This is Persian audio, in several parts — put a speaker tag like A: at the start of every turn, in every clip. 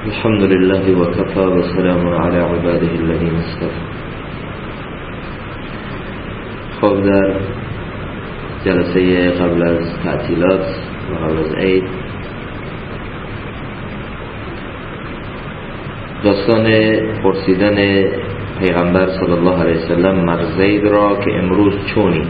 A: الحمد لله وكفى وسلام على عباده الذين اصطفى. خب در جلسه قبل از تعطیلات و قبل از عید داستان پرسیدن پیغمبر صلی الله علیه وسلم مرزید را که امروز چونی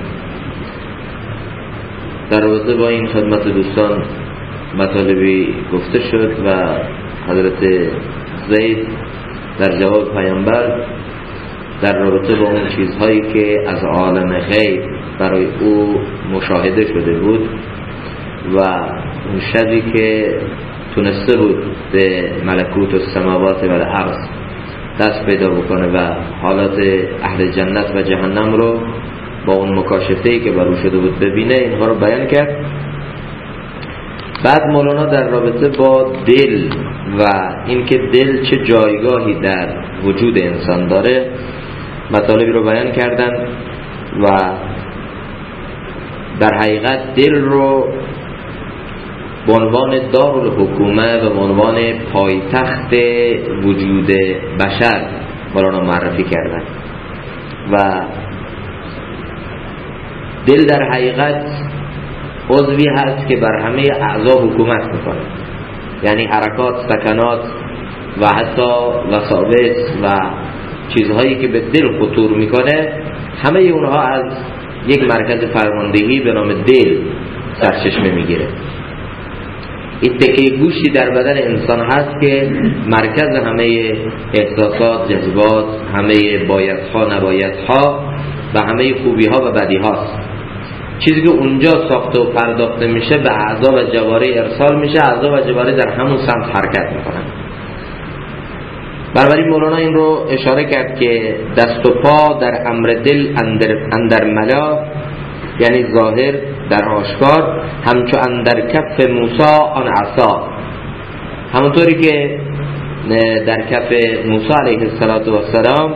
A: در رابطه با این خدمت دوستان مطالبی گفته شد و حضرت زید در جواب پیامبر در رابطه با اون چیزهایی که از عالم غیب برای او مشاهده شده بود و اون شبی که تونسته بود به ملکوت السماوات و الارض دست پیدا بکنه و حالات اهل جنت و جهنم رو با اون مکاشفه‌ای که برو شده بود ببینه، اینها رو بیان کرد. بعد مولانا در رابطه با دل و اینکه دل چه جایگاهی در وجود انسان داره مطالبی رو بیان کردن و در حقیقت دل رو به عنوان دارالحکومه و به عنوان پایتخت وجود بشر مولانا معرفی کردن و دل در حقیقت عضوی هست که بر همه اعضا حکومت میکنه، یعنی حرکات، سکنات و حتی وساوس و چیزهایی که به دل خطور میکنه همه اونها از یک مرکز فرماندهی به نام دل سرچشمه میگیره. این تکه گوشی در بدن انسان هست که مرکز همه احساسات، جذبات، همه بایدها، نبایدها و همه خوبی ها و بدی هاست. چیزی که اونجا ساخته و پرداخته میشه به اعضا و جواره ارسال میشه، اعضا و جواره در همون سمت حرکت میکنن. بنابراین مولانا این رو اشاره کرد که دست و پا در امر دل اندر ملا، یعنی ظاهر در آشکار، همچو اندر کف موسی آن عصا، همونطوری که در کف موسی علیه السلام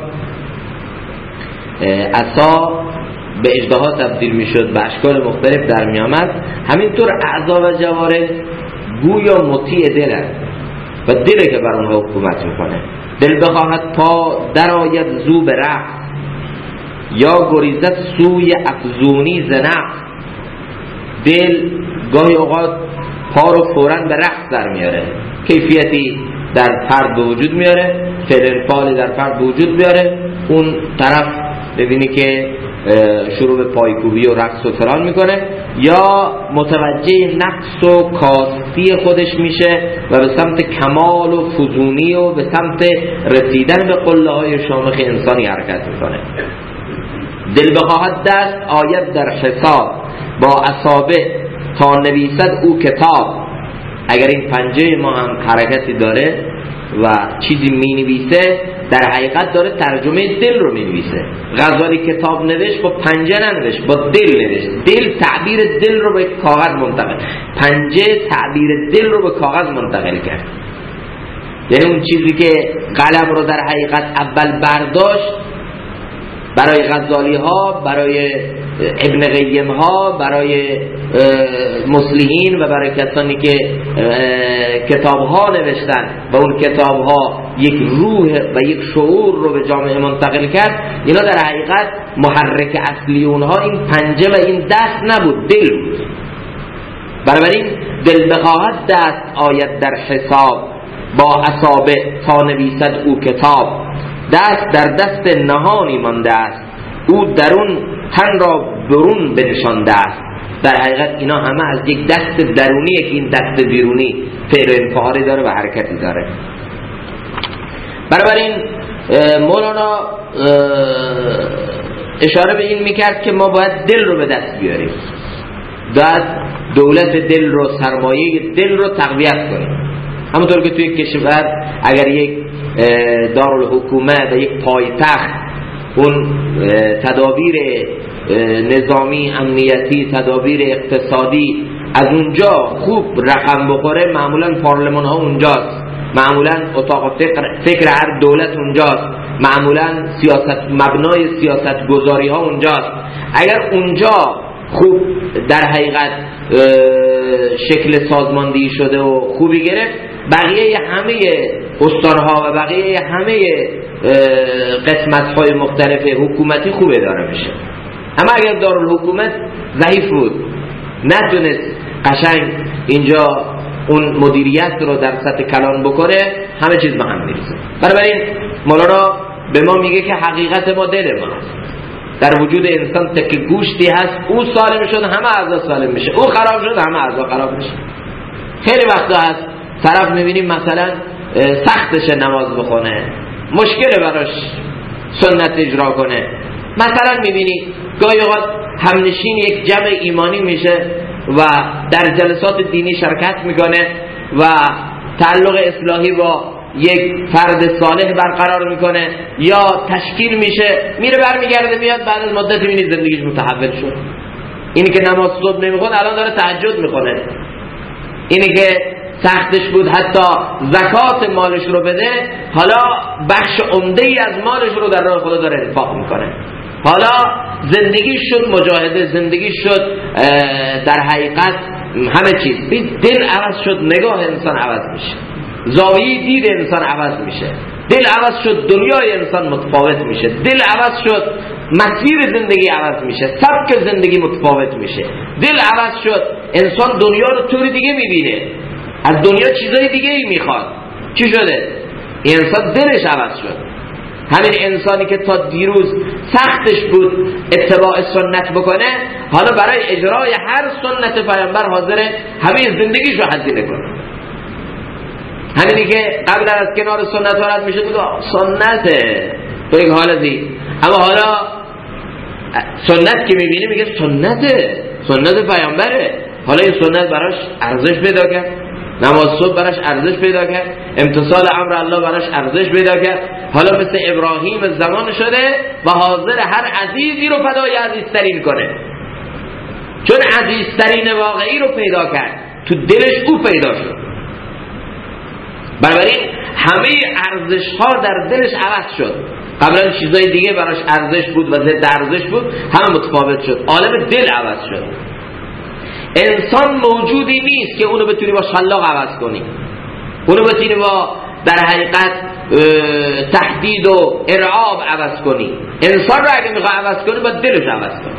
A: عصا به اژدها تبدیل میشد، به اشکال مختلف در میامد، همینطور اعضا و جواره گویا مطیع دل است و دله که بر اونها حکومت میکنه. دل بخواهد پا در آید زو به رقص، یا گریزت سوی افزونی ز نقص. دل گاهی اوقات پا رو فوراً به رقص در میاره، کیفیتی در فرد به وجود میاره، فعل فعالی در فرد به وجود میاره، اون طرف ببینی که شروع به پایکوبی و رقص و فلان میکنه، یا متوجه نقص و کاستی خودش میشه و به سمت کمال و فزونی و به سمت رسیدن به قله های شامخ انسانی حرکت میکنه. دل بخواهد دست آید در حساب، با اصابع تا نویسد او کتاب. اگر این پنجه ما هم حرکتی داره و چیزی می نویسه، در حقیقت داره ترجمه دل رو می نویسه. غزالی کتاب نوشت با پنجه ننوشت، با دل نوشت. دل تعبیر دل رو به کاغذ منتقل، پنجه تعبیر دل رو به کاغذ منتقل کرد. یعنی اون چیزی که قلم رو در حقیقت اول برداشت، برای غزالی ها، برای ابن قیم ها، برای مصلحین و برای کسانی که کتاب ها نوشتن و اون کتاب ها یک روح و یک شعور رو به جامعه منتقل کرد، اینا در حقیقت محرک اصلی اونها این پنجه و این دست نبود، دل بود. بنابراین دل بخواهد دست آید در حساب، با اصابع تا نویسد او کتاب. دست در دست نهانی مانده است، او درون تن را برون بنشانده است. در حقیقت اینا همه از یک دست درونیه که این دست بیرونی فعل انفعالی داره و حرکتی داره. بنابراین مولانا اشاره به این میکرد که ما باید دل رو به دست بیاریم، باید دولت دل رو، سرمایه دل رو تقویت کنیم. همونطور که توی کشور اگر یک دارالحکومه و یک پایتخت اون تدابیر نظامی، امنیتی، تدابیر اقتصادی از اونجا خوب رقم بخوره، معمولا پارلمان ها اونجاست، معمولا اتاق فکر هر دولت اونجاست، معمولا مبنای سیاست گذاری ها اونجاست. اگر اونجا خوب در حقیقت شکل سازماندهی شده و خوبی گرفت، بقیه همه استانها و بقیه همه قسمت‌های مختلف حکومتی خوب اداره میشه. اما اگر دارالحکومت ضعیف بود، نتونست قشنگ اینجا اون مدیریت رو در سطح کلان بکنه، همه چیز به هم میریزه. بنابراین مولانا به ما میگه که حقیقت ما دل ماست. در وجود انسان تک گوشتی هست، او سالم شد همه اعضا سالم میشه، او خراب شد همه اعضا خراب میشه. خیلی وقتا هست طرف میبینیم مثلا سختش نماز بخونه، مشکل براش سنت اجرا کنه. مثلا میبینی گاهی اوقات همنشین یک جمع ایمانی میشه و در جلسات دینی شرکت میکنه و تعلق اصلاحی با یک فرد صالح برقرار میکنه یا تشکیل میشه، میره برمیگرده میاد بعد از مدت میبینی زندگیش متحول شد. اینی که نماز صبح نمیخونه الان داره تهجد میکنه. اینی که سختش بود حتی زکات مالش رو بده، حالا بخش عمده ای از مالش رو در راه خدا داره انفاق میکنه. حالا زندگی شد مجاهده، زندگی شد در حقیقت همه چیز. دل عوض شد، نگاه انسان عوض میشه، زاویه دید انسان عوض میشه، دل عوض شد، دنیای انسان متفاوت میشه، دل عوض شد، مسیر زندگی عوض میشه، سبک زندگی متفاوت میشه، دل عوض شد، انسان دنیا رو طور دیگه میبینه، از دنیا چیزای دیگه ای میخواد. چی شده؟ انسان دلش عوض شد. همین انسانی که تا دیروز سختش بود اتباع سنت بکنه، حالا برای اجرای هر سنت پیامبر حاضره همه زندگیش رو هزینه کنه. همینی که قبل از کنار سنت ورد میشه بود سنته تو یک حال زی، اما حالا سنت که میبینی میگه سنت پیامبره. حالا این سنت براش ارزش پیدا کرد، نماز صبح براش ارزش پیدا کرد، امتثال امر الله براش ارزش پیدا کرد. حالا مثل ابراهیم زمان شده و حاضر هر عزیزی رو فدای عزیزترین کنه، چون عزیزترین واقعی رو پیدا کرد، تو دلش او پیدا شد. بنابراین همه ارزش ها در دلش عوض شد. قبلا چیزای دیگه براش ارزش بود و ضد ارزش بود، همه متفاوت شد. عالم دل عوض شد. انسان موجودی نیست که اونو بتونی با شلاق عوض کنی، اونو بتونی با در حقیقت تهدید و ارعاب عوض کنی. انسان رو اگه میخوای عوض کنی باید دلش عوض کنی.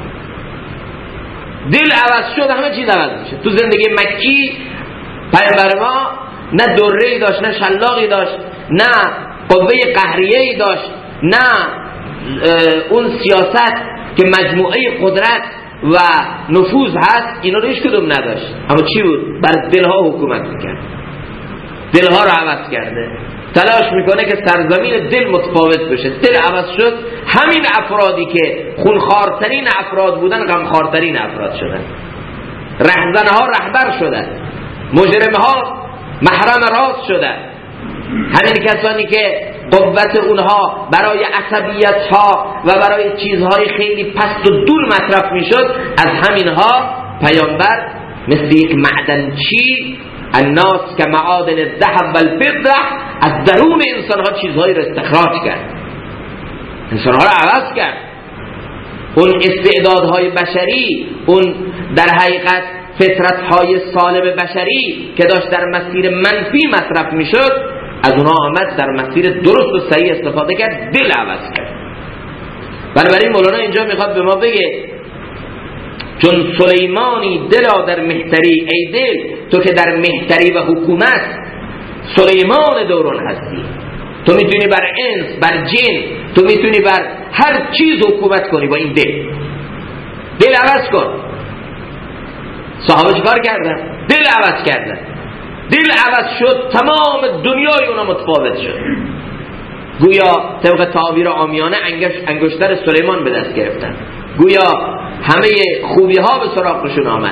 A: دل عوض شد همه چیز عوض میشه. تو زندگی مکی پیامبر ما نه دره‌ای داشت، نه شلاقی داشت، نه قوه قهریه‌ای داشت، نه اون سیاست که مجموعه قدرت و نفوذ هست، اینا رو هیچ کدوم نداشت. اما چی بود؟ بر دلها حکومت میکرد، دلها رو عوض کرده، تلاش میکنه که سرزمین دل متفاوت بشه. دل عوض شد، همین افرادی که خونخوارترین افراد بودن غمخوارترین افراد شدن، رهزنها رهبر شدن، مجرمها محرم راست شدن. همین کسانی که قوت اونها برای عصبیت ها و برای چیزهای خیلی پست و دور مصرف میشد، از همینها پیامبر مثل یک معدنچی، الناس که معادن الذهب و الفضه، از درون انسانها چیزهایی رو استخراج کرد، انسانها رو عوض کرد. اون استعدادهای بشری، اون در حقیقت فطرتهای سالم بشری که داشت در مسیر منفی مصرف میشد، از اونها آمد در مسیر درست و صحیح استفاده کرد، دل عوض کرد. بنابراین مولانا اینجا میخواد به ما بگه چون سلیمانی دلا در مهتری، ای دل تو که در مهتری و حکومت سلیمان دوران هستی، تو میتونی بر انس، بر جن، تو میتونی بر هر چیز حکومت کنی با این دل. دل عوض کن. صحابه چیکار کردن؟ دل عوض کردن. دل عوض شد، تمام دنیای اونا متفاوت شد. گویا طبق تعبیر عامیانه انگشتر سلیمان به دست گرفتن، گویا همه خوبی ها به سراغشون آمد،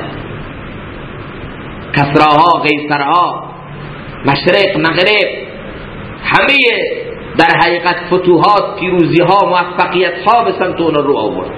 A: کسراها، قیصرها، مشرق، مغرب، همه در حقیقت فتوحات، پیروزی ها، موفقیت ها به سمت اونا رو آورد.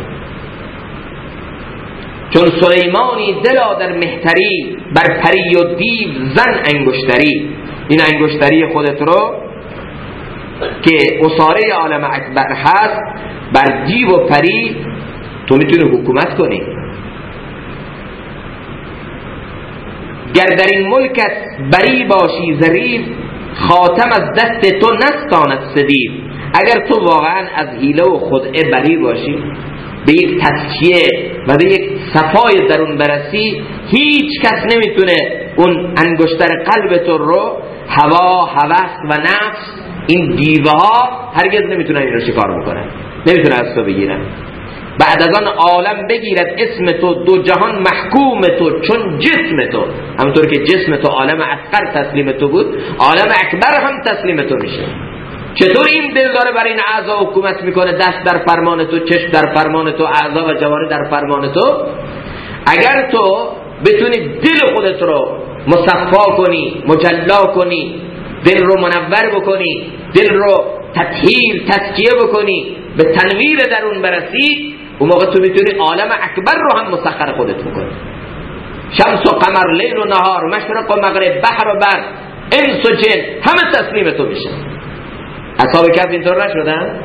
A: چون سلیمانی دلا در مهتری، بر پری و دیو زن انگشتری. این انگشتری خودت رو که اصاره عالم اکبر هست، بر دیو و پری تو میتونی حکومت کنی. گر در این ملکت بری باشی ظریف، خاتم از دست تو نستاند سدیر. اگر تو واقعا از حیله و خدعه بری باشی، به یک تزکیه و به یک صفای درون برسی، هیچ کس نمیتونه اون انگشتر قلب تو رو، هوا، هوس و نفس، این دیوه ها هرگز نمیتونن این رو شکار بکنن، نمیتونه از تو بگیرن. بعد از آن عالم بگیرد اسم تو، دو جهان محکوم تو چون جسم تو. همونطور که جسم تو عالم اصغر تسلیم تو بود، عالم اکبر هم تسلیم تو میشه. چطور این دل داره بر این اعضا حکومت میکنه؟ دست در فرمان تو، چشم در فرمان تو، اعضا و جوارح در فرمان تو. اگر تو بتونی دل خودت رو مصفا کنی، مجلا کنی، دل رو منور بکنی، دل رو تطهیر، تزکیه بکنی، به تنویر درون برسی، اون موقع تو میتونی عالم اکبر رو هم مسخر خودت بکنی. شمس و قمر، لیل و نهار، مشرق و مغرب، بحر و بر، انس و جن، همه تسلیم تو میشه. اصحاب کهف اینطور نشدن؟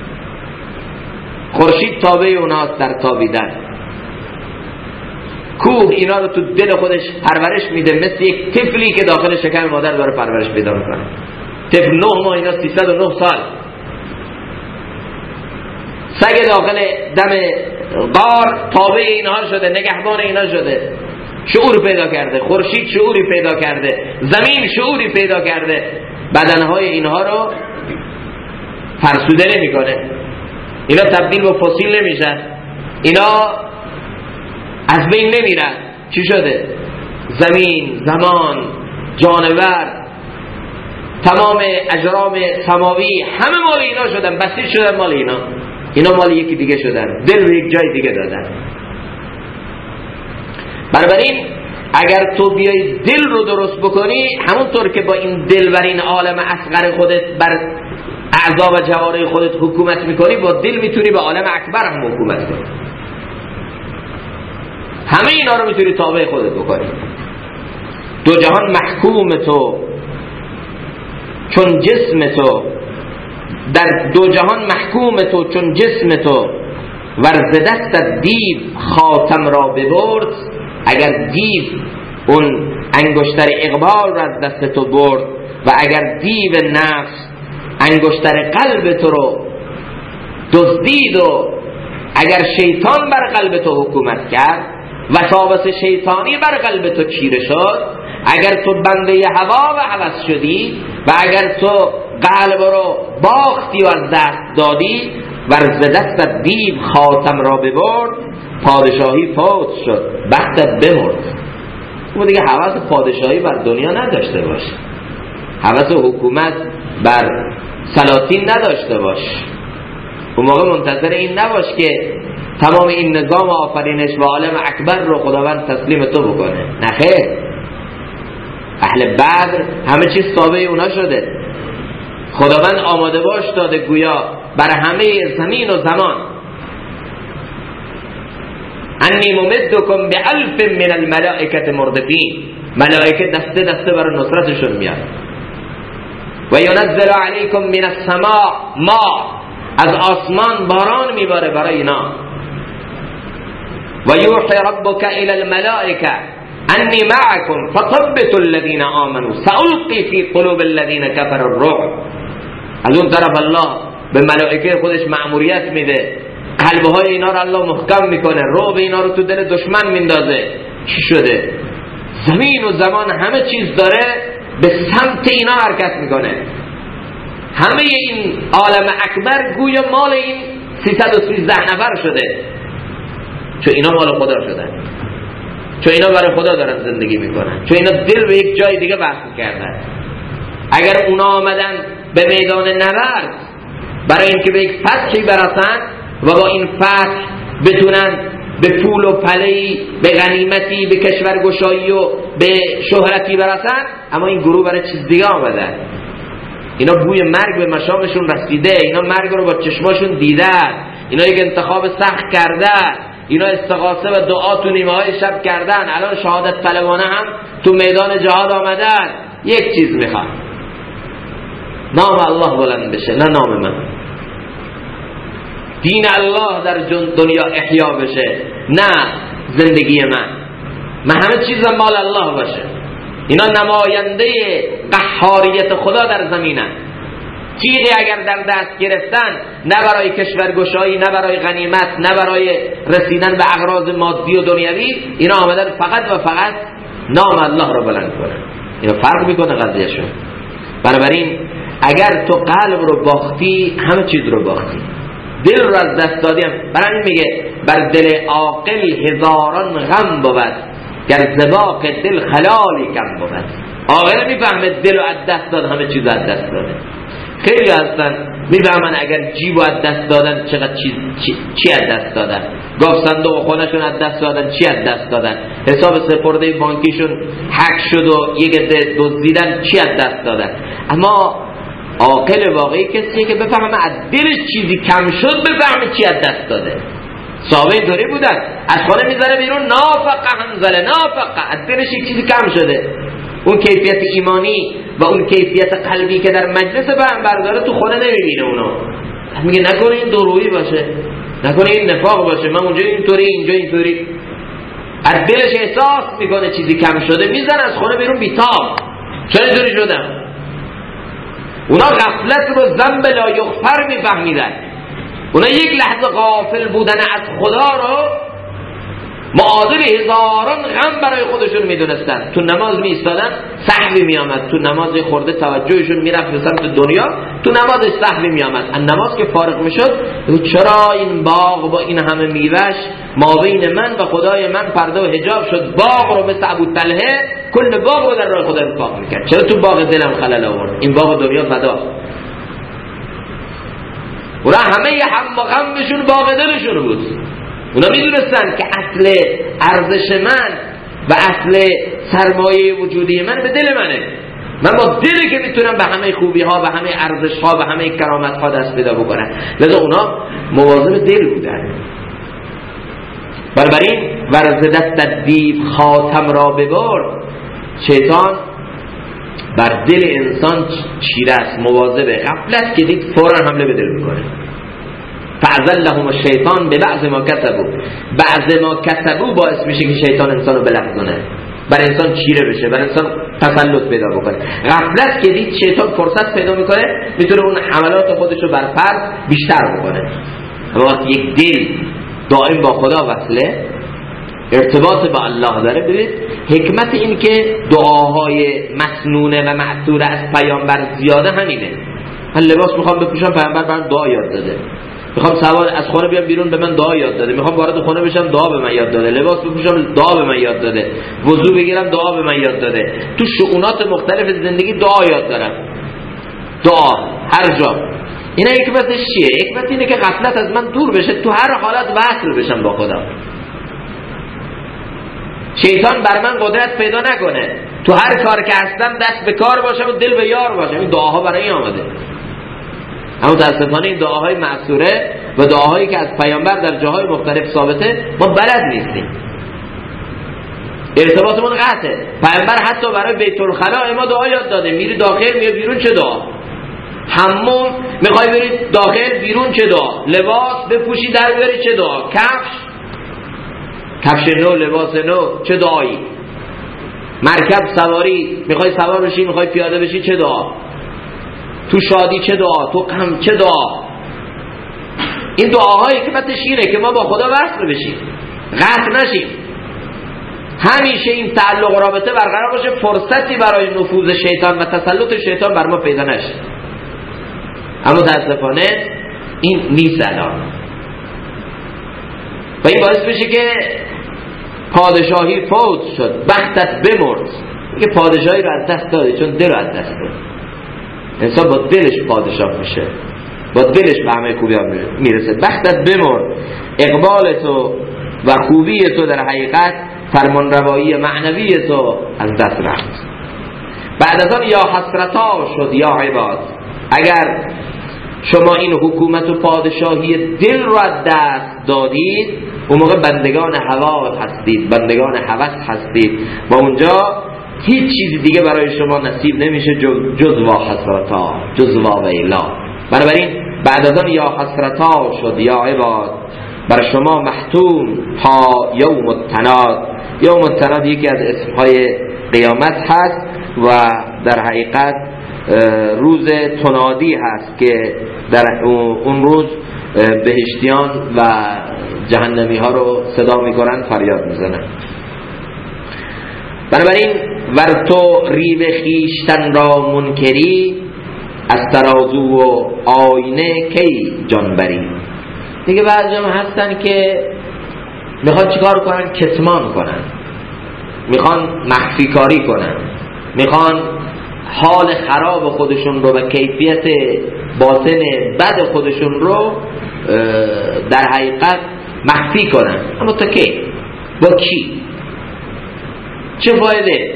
A: خورشید تابع اوناست در تابیدن، کوه اینا رو تو دل خودش پرورش میده، مثل یک طفلی که داخل شکم مادر داره پرورش پیدا میکنه. طفل 9 ماه، اینا 309 سال. سگ داخل دم غار تابع اینها شده، نگهبان اینا شده، شعور پیدا کرده. خورشید شعوری پیدا کرده، زمین شعوری پیدا کرده، بدنهای اینها رو فرسوده نمیکنه. اینا تبدیل به فسیل نمیشن، اینا از بین نمیرن. چی شده؟ زمین، زمان، جانور، تمام اجرام سماوی همه مال اینا شدن، بسیج شدن مال اینا. اینا مال یکی دیگه شدن، دل به یک جای دیگه دادن. بنابراین اگر تو بیای دل رو درست بکنی، همونطور که با این دل بر این عالم اصغر خودت، بر اعضا و جوارح خودت حکومت میکنی، با دل میتونی به عالم اکبر هم حکومت کنی. همه اینا رو میتونی تابع خودت بکنی. دو جهان محکوم تو چون جسم تو، در دو جهان محکوم تو چون جسم تو، ورز دستت دیو خاتم را ببرد. اگر دیو اون انگشتر اقبال را از دست تو برد و اگر دیو نفس انگشتر قلب تو رو دزدید و اگر شیطان بر قلب تو حکومت کرد، وسواس شیطانی بر قلب تو چیره شد، اگر تو بنده هوا و هوس شدی و اگر تو قلب رو باختی و از دست دادی، ورز دستت دیو خاتم را ببرد، پادشاهی فوت شد، بختت بمرد. اون دیگه هوس پادشاهی بر دنیا نداشته باش، هوس حکومت بر سلاطین نداشته باش. اون موقع منتظر این نباش که تمام این نظام آفرینش و عالم اکبر رو خداوند تسلیم تو بکنه. نه خیر، اهل بدر همه چیز تابع اونا شده. خداوند آماده باش داده گویا بر همه زمین و زمان. انی ممدکم ب1000 من الملائکه مردفین. ملائکه دسته دسته برای نصرتشون میاد. و ینزل علیکم من السماء ما، از آسمان باران میباره برای اینا. و یوحی ربک الی الملائکه انی معکم فثبتوا الذین آمنوا سألقی فی قلوب الذین کفروا الرعب. از اون طرف الله به ملائکه خودش مأموریت میده، قلبهای اینا رو الله محکم میکنه، رعب اینا رو تو دل دشمن میندازه. چی شده؟ زمین و زمان همه چیز داره به سمت اینا حرکت میکنه. همه این عالم اکبر گویا مال این 313 نفر شده، چون اینا مال خدا شدن، چون اینا برای خدا دارن زندگی میکنن، چون اینا دل به یک جای دیگه وصل کردن. اگر اونا آمدن به میدان نبرد برای اینکه به یک فتحی برسن و با این فتح بتونن به پول و پلهی، به غنیمتی، به کشورگشایی و به شهرتی برسن، اما این گروه برای چیز دیگه آمدن. اینا بوی مرگ به مشامشون رسیده، اینا مرگ رو با چشماشون دیدن، اینا یک انتخاب سخت کردن، اینا استغاثه و دعا تو نیمه های شب کردن، الان شهادت طلبانه هم تو میدان جهاد آمدن. یک چیز میخوان، نام الله بلند بشه، نه نام من. دین الله در دنیا احیا بشه، نه زندگی من همه چیز مال الله باشه. اینا نماینده قهاریت خدا در زمینن. تیغی اگر در دست گرفتن، نه برای کشورگشایی، نه برای غنیمت، نه برای رسیدن به اغراض مادی و دنیوی، اینا آمدن فقط و فقط نام الله را بلند کنن. اینا فرق میکنه قضیهشون. بنابراین اگر تو قلب رو باختی، همه چیز رو باختی. دل رو از دست دادیم. برای این میگه بر دل عاقل هزاران غم بود، گر زباق دل خلالی کم بود. عاقل میفهمه دل رو از دست داد، همه چیز از دست داده. خیلی هستن میفهمن اگر جیب رو از دست دادن چقدر چی از دست دادن، گاف صندوق خونهشون از دست دادن، چی از دست دادن، حساب سپرده بانکیشون هک شد و یک عده دزدیدن، چی از دست دادن. اما عاقل واقعی کسیه که بفهمه از دلش چیزی کم شد، بفهمه چی از دست داده. صحابه اینطوری بودن، از خانه میذاره بیرون نافقه حنظله، نافقه، از دلش یک چیزی کم شده. اون کیفیت ایمانی و اون کیفیت قلبی که در مجلس پیامبر داره تو خونه نمیبینه. اونو میگه نکنه این دورویی باشه، نکنه این نفاق باشه، من اونجا اینطوری اینجا اینطوری. از دلش احساس میکنه چیزی کم شده، میزنه از خونه بیرون بیتاب. چرا اینطوری شدم؟ اونا غفلت رو ذنب لا یغفر میفهمیدن. اونا یک لحظه غافل بودن از خدا رو معادل هزاران غم برای خودشون میدونستن. تو نماز می ایستادن، سهوی می آمد. تو نماز خورده توجهشون میرفت به سمت دنیا، تو نمازش سهوی می آمد. از نماز که فارغ میشد، چرا این باغ با این همه میوه‌اش ما بین من و خدای من پرده و حجاب شد؟ باغ رو مثل ابو طلحه کل باغ رو در راه خدا انفاق میکرد. چرا تو باغ دلم خلل آورد؟ این باغ دنیا فدا. اونا همه هم و غمشون باغ دلشون بود. اونا میدونستن که اصل ارزش من و اصل سرمایه وجودی من به دل منه. من با دلی که میتونم به همه خوبی ها، به همه ارزش ها، به همه کرامت ها دست پیدا بکنم. لذا اونا مواظب دل بودن. بنابراین ورز دست دیو خاتم را ببرد، شیطان بر دل انسان چیره است، مواظبه. غفلت که دید فوراً حمله به دل میکنه. فأزلهم الشیطان به بعض ما کسبوا، بعض ما کسبوا باعث میشه که شیطان انسان رو بلغزونه، بر انسان چیره بشه، بر انسان تسلط پیدا بکنه. غفلت که دید شیطان فرصت پیدا میکنه، میتونه اون حملات خودش رو بر فرد بیشتر بکنه. اما وقتی یک دل دائم با خدا وصله، ارتباط با الله داره، ببینید حکمت این که دعاهای مسنونه و معثور از پیامبر زیاده همینه. من لباس میخوام بپوشم، پیامبر برام دعا یاد داده. میخوام سوار از خونه بیام بیرون، به من دعا یاد داده. میخوام وارد خونه بشم، دعا به من یاد داده. لباس بپوشم، دعا به من یاد داده. وضو بگیرم، دعا به من یاد داده. تو شؤونات مختلف زندگی دعا یاد دارم. دعا هر جا. اینا حکمتش چیه؟ حکمت اینه که غفلت از من دور بشه، تو هر حالت وصل بشم با خدا. شیطان بر من قدرت پیدا نکنه. تو هر کار که هستم دست به کار باشم و دل به یار باشم. این دعاها برای این آمده. اما متاسفانه این دعاهای معصوره و دعاهایی که از پیامبر در جاهای مختلف ثابته ما بلد نیستیم. ارتباطمون قطعه. پیامبر حتی برای بیت الخلا ما دعا یاد داده. میری داخل، میری بیرون، چه دعا؟ حموم میخوای بری داخل، بیرون چه دعا؟ لباس بپوشی در بیاری چه دعا؟ کفش نو، لباس نو، چه دعایی؟ مرکب سواری، میخوای سوار بشی، میخوای پیاده بشی، چه دعا؟ تو شادی چه دعا؟ تو غم چه دعا؟ این دعاهای حکمتش اینه که ما با خدا وصل بشیم، قطع نشیم، همیشه این تعلق و رابطه برقرار باشه، فرصتی برای نفوذ شیطان و تسلط شیطان بر ما پیدا نشه. اما متاسفانه این نیست الان و این باعث بشه که پادشاهی فوت شد، بختت بمرد. که پادشاهی رو از دست داده چون دل رو از دست داده. انسان با دلش پادشاه میشه، با دلش به همه خوبی ها میرسه. بختت بمرد، اقبال تو و خوبی تو در حقیقت فرمان روایی معنوی تو از دست رفت. بعد از آن یا حسرتا شد یا عباد، اگر شما این حکومت و پادشاهی دل رو از دست دادید، اون موقع بندگان هوا هستید، بندگان هوس هستید و اونجا هیچ چیزی دیگه برای شما نصیب نمیشه جز وا حسرتا، جز وا ویلا. بنابراین بعد از آن یا حسرتا شد یا عباد، بر شما محتوم تا یوم التناد. یوم التناد یکی از اسمهای قیامت هست و در حقیقت روز تنادی هست که در اون روز بهشتیان و جهنمی ها رو صدا میکنن، فریاد میزنن. بنابراین ور تو ریو خویشتن را منکری، از ترازو و آینه کی جان بری. دیگه بعضی هم هستن که میخوان چیکار کنن؟ کتمان کنن، میخوان مخفی کاری کنن، میخوان حال خراب خودشون رو و کیفیت باطن بد خودشون رو در حقیقت مخفی کنن. اما تا کی؟ با کی؟ چه فایده؟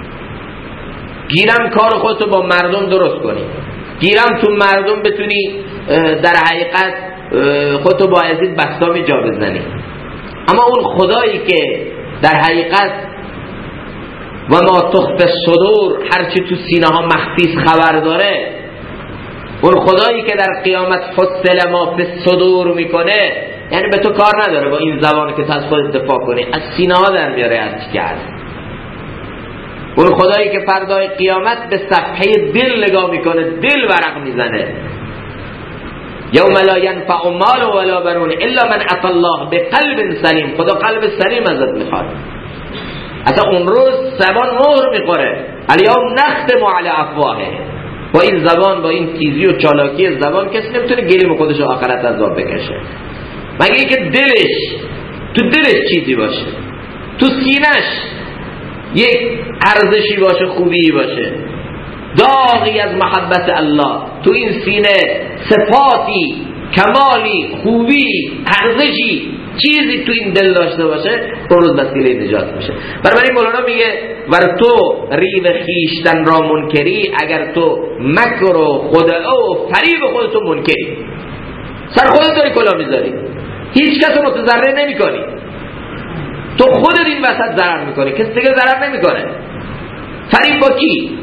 A: گیرم کار خودتو با مردم درست کنی، گیرم تو مردم بتونی در حقیقت خودتو با عزیز بستامی جا بزنی. اما اون خدایی که در حقیقت و ما تخفی الصدور، هرچی تو سینه ها مخفی خبر داره، اون خدایی که در قیامت فصل ما فی الصدور میکنه، یعنی به تو کار نداره با این زبان که تو از خودت دفاع کنی، از سینه ها در میاره هرچی که هست. اون خدایی که فردای قیامت به صفحه دل نگاه میکنه، دل ورق میزنه. یوم لا ینفع مال ولا بنون الا من اتى الله بقلب سلیم. خدا قلب سلیم ازت میخواد. اصلا اون روز زبان مهر میخوره، الیوم نختم علی افواههم. با این زبان، با این تیزی و چالاکی زبان کسی نمیتونه گلیم خودش آخرت عذاب بکشه، مگه اینکه تو دلش چیزی باشه، تو سینش یک ارزشی باشه، خوبی باشه، داغی از محبت الله تو این سینه، صفاتی، کمالی، خوبی، ارزشی، چیزی تو این دل داشته باشه، اون روز وسیله نجات میشه. برای مولانا میگه ور تو ریو خویشتن را منکری، اگر تو مکر و خدعه و فریب خودتو منکری، سر خودت داری کلا میذاری، هیچ کس رو متضرر نمی کنی، تو خودت این وسط ضرر میکنی، کسی دیگه ضرر نمیکنه. فریب با کی؟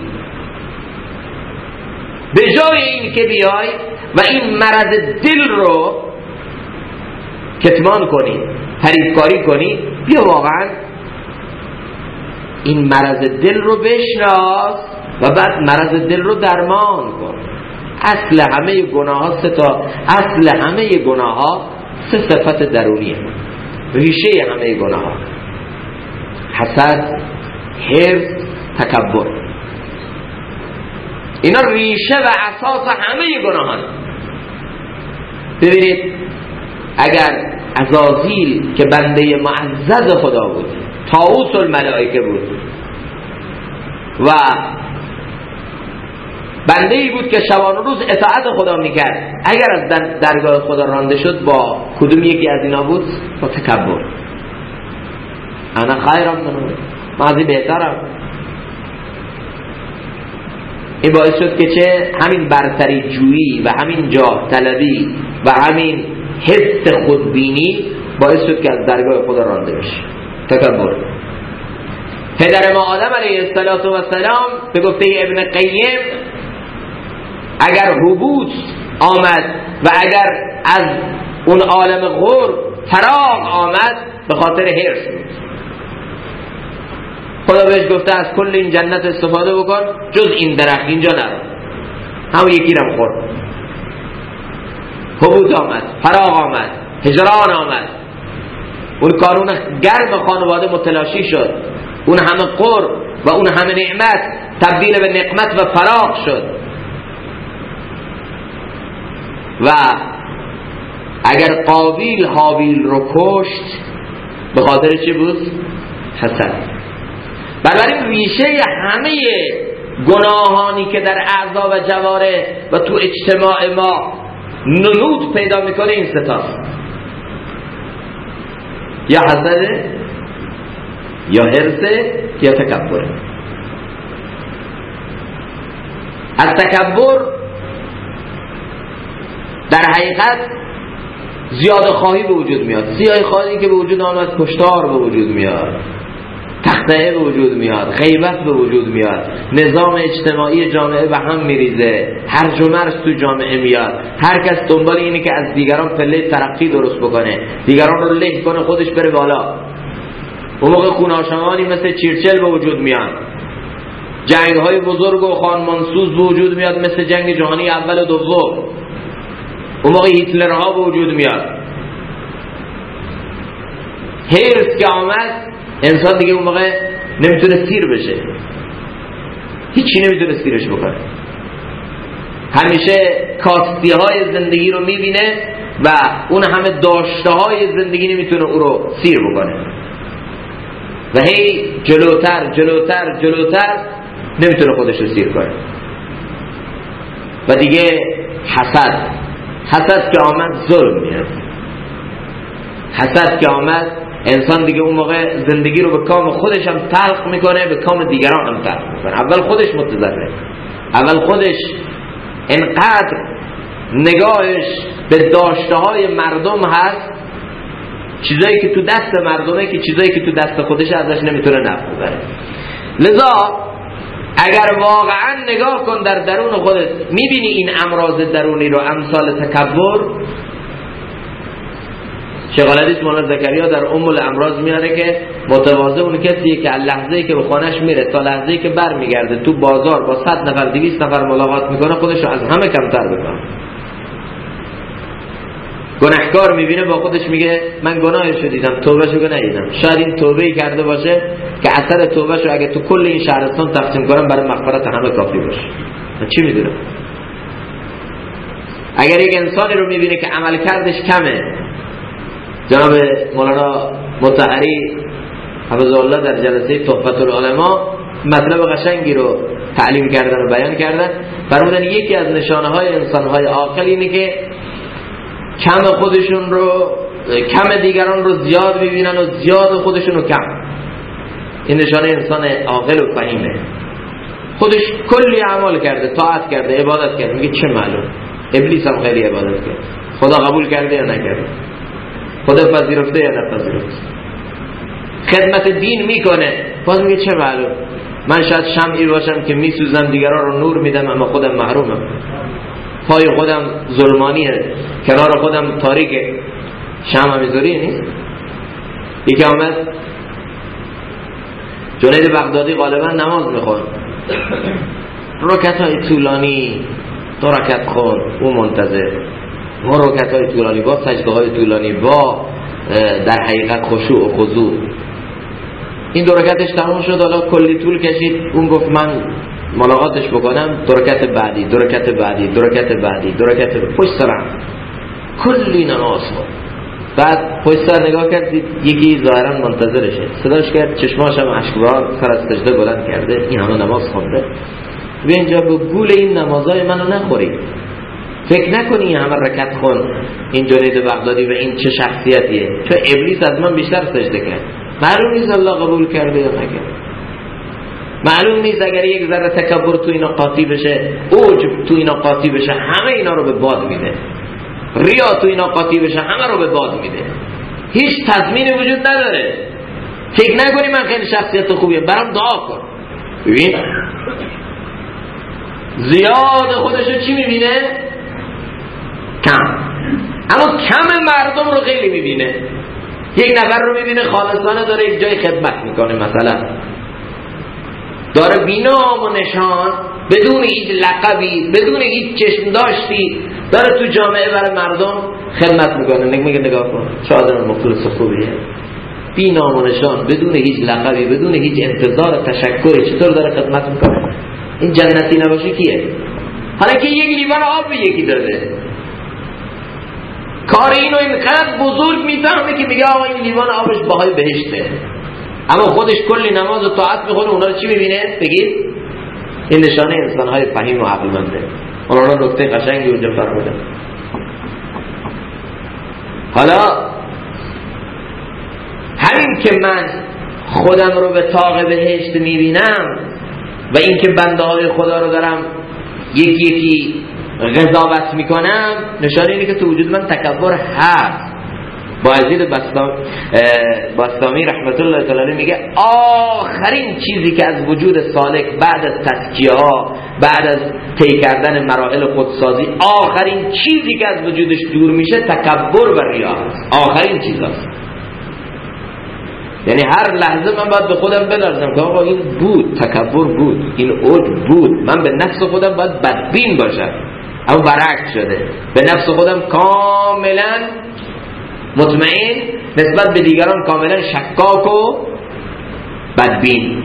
A: به جای این که بیای و این مرض دل رو کتمان کنی، فریبکاری کنی، بیا واقعا این مرض دل رو بشناس و بعد مرض دل رو درمان کن. اصل همه گناه ها اصل همه گناه ها سه صفت درونیه، ریشه همه گناه ها: حسد، حرص، تکبر. اینا ریشه و اساس همه گناهان. ببینید اگر عزازیل که بنده معزز خدا بود، طاووس الملائکه بود و بنده ای بود که شبان روز اطاعت خدا میکرد، اگر از درگاه خدا رانده شد با کدوم یکی از اینا بود؟ با تکبر. انا خیرم منو، من از این بهترم. این باعث شد که چه؟ همین برتری جویی و همین جاه طلبی و همین حس خودبینی باعث شد که از درگاه خدا رانده بشه. تکبر. پدر ما آدم علیه السلام به گفته ابن قیم اگر هبوط آمد و اگر از اون عالم غور فراغ آمد به خاطر حرص بود. خدا بهش گفته از کل این جنت استفاده بکن جز این درخت اینجا نرو، همون یکی رم خورد. هبوط آمد، فراغ آمد، هجران آمد، اون کارون گرم خانواده متلاشی شد، اون همه قرب و اون همه نعمت تبدیل به نقمت و فراغ شد. و اگر قابیل حابیل رو کشت به خاطر چی بود؟ حسد. بنابراین ریشه همه گناهانی که در اعضا و جواره و تو اجتماع ما نمود پیدا میکنه این ستاست: یا حسده، یا حرصه، یا تکبره. از تکبر در حقیقت زیاده خواهی به وجود میاد. زیاده خواهی که به وجود آمد کشتار به وجود میاد، تخطئه به وجود میاد، غیبت به وجود میاد، نظام اجتماعی جامعه به هم میریزه، هرج و مرج تو جامعه میاد، هر کس دنبال اینه که از دیگران پله ترقی درست بکنه، دیگران رو له کنه خودش بره بالا. اون موقع خوناشمانی مثل چرچیل به وجود میاد جنگ های بزرگ و خانمانسوز به وجود میاد، مثل جنگ جهانی اول و دوم. اون موقع هیتلرها به وجود میاد. هرس که آمد، انسان دیگه اون موقع نمیتونه سیر بشه، هیچی نمیتونه سیرش بکنه. همیشه کاستی های زندگی رو میبینه و اون همه داشته های زندگی نمیتونه او رو سیر بکنه و هی جلوتر جلوتر جلوتر نمیتونه خودش رو سیر کنه. و دیگه حسد که آمد ظلم میاد. حسد که آمد، انسان دیگه اون موقع زندگی رو به کام خودش هم تلخ میکنه، به کام دیگران هم تلخ میکنه. اول خودش متضرره، اول خودش انقدر نگاهش به داشته های مردم هست، چیزایی که تو دست مردمه که چیزایی که تو دست خودش ازش نمیتونه نفع ببره. لذا اگر واقعا نگاه کن در درون خودت، میبینی این امراض درونی رو، امثال تکبر. شیخ الحدیث مولانا زکریا در ام الامراض میاره که متواضع اون کسیه که لحظه‌ای که به خانه‌اش میره تا لحظه‌ای که برمیگرده تو بازار با 100 نفر 200 نفر ملاقات میکنه، خودش رو از همه کمتر بکنه. گناهکار میبینه با خودش میگه من گناهشو دیدم، توبهشو ندیدم. شاید این توبه‌ای کرده باشه که اثر توبهشو اگه تو کل این شهرستان تقسیم کنم برای مغفرت همه کافی باشه. چی میدونه؟ اگر یک انسانی رو میبینه که عمل کردش کمه، جناب مولانا مطهری حفظه الله در جلسه تحفة العلماء مطلب قشنگی رو تعلیم کردن و بیان کردن. فرمودن یکی از نشانه های انسان های عاقل اینه که کم خودشون رو، کم دیگران رو زیاد ببینن و زیاد خودشون رو کم. این نشانه انسان عاقل و فهیمه. خودش کلی اعمال کرده، طاعت کرده، عبادت کرده، میگه چه معلوم. ابلیس هم خیلی عبادت کرد، خدا قبول کرده یا نکرده، خدا پذیرفته یا نپذیرفته. خدمت دین میکنه، باز میگه چه معلوم. من شاید شمعی باشم که میسوزم، دیگران رو نور میدم، اما خودم محرومم. پای خودم ظلمانیه، کنار خودم تاریکه. شمع میذاری نیست. یکی آمد جنید بغدادی غالبا نماز میخواد، رکعت‌های طولانی 2 رکعت خون، اون منتظر. ما رکعت‌های طولانی با سجده‌های طولانی با در حقیقت خشوع و خضوع. این 2 رکعتش تموم شد، حالا کلی طول کشید. اون گفت من ملاقاتش بکنم، 2 رکعت بعدی، 2 رکعت بعدی، 2 رکعت بعدی، 2 رکعت پشت سرم کلی نماز خون. بعد پشت سر نگاه کرد، یکی ظاهرا منتظرشه، صداش کرد، چشماش هم اشکبار، سر از سجده بلند کرده، این همه نماز خونده. بیا اینجا به گول این نمازهای منو نخوری. فکر نکنی این همه رکعت خون این جنید بغدادی و این چه شخصیتیه، چون ابلیس از من بیشتر سجده کرد. معلوم نیست الله قبول کرده یا نکرده. معلوم نیست اگر یک ذره تکبر تو اینا قاطی بشه، عجب تو اینا قاطی بشه، همه اینا رو به باد میده. ریا تو اینا قاطی بشه، همه رو به باد میده. هیچ تضمینی وجود نداره. فکر نکنی من خیلی شخصیت خوبیه، برام دعا کن. ببین زیاد خودشو چی میبینه؟ کم. اما کم مردم رو خیلی میبینه. یک نفر رو میبینه خالصانه داره یک جای خدمت میکنه، مثلا داره بینام و نشان، بدون هیچ لقبی، بدون هیچ چشم داشتی، داره تو جامعه برای مردم خدمت میکنه. میگه نگاه کن چه آدم مخلص خوبیه، بینام و نشان، بدون هیچ لقبی، بدون هیچ انتظار تشکری، چطور داره خدمت میکنه؟ این جنتی نباشه کیه؟ حالا که یک لیوان آب به یکی داده، کار اینو اینقدر بزرگ میفهمه که میگه آقا این لیوان آبش بهای بهشته، اما خودش کلی نماز و طاعت میخونه. اونا رو چی میبینه؟ بگید این نشانه انسانهای فهیم و عقلمنده. اونا نکته قشنگی اونجا فرمودن. حالا همین که من خودم رو به طاق بهشت میبینم و این که بنده های خدا رو دارم یکی یکی قضاوت میکنم، نشانه اینه که تو وجود من تکبر هست. بایزید بسطامی رحمت الله تعالی میگه آخرین چیزی که از وجود سالک بعد از تزکیه ها، بعد از طی کردن مراحل خودسازی، آخرین چیزی که از وجودش دور میشه تکبر و ریا است. آخرین چیز است. یعنی هر لحظه من باید به خودم بلرزم که آقا این بود، تکبر بود، این عجب بود، من به نفس خودم باید بدبین باشم. اما برعکس شده، به نفس خودم کاملا مطمئن، نسبت به دیگران کاملا شکاک و بدبین.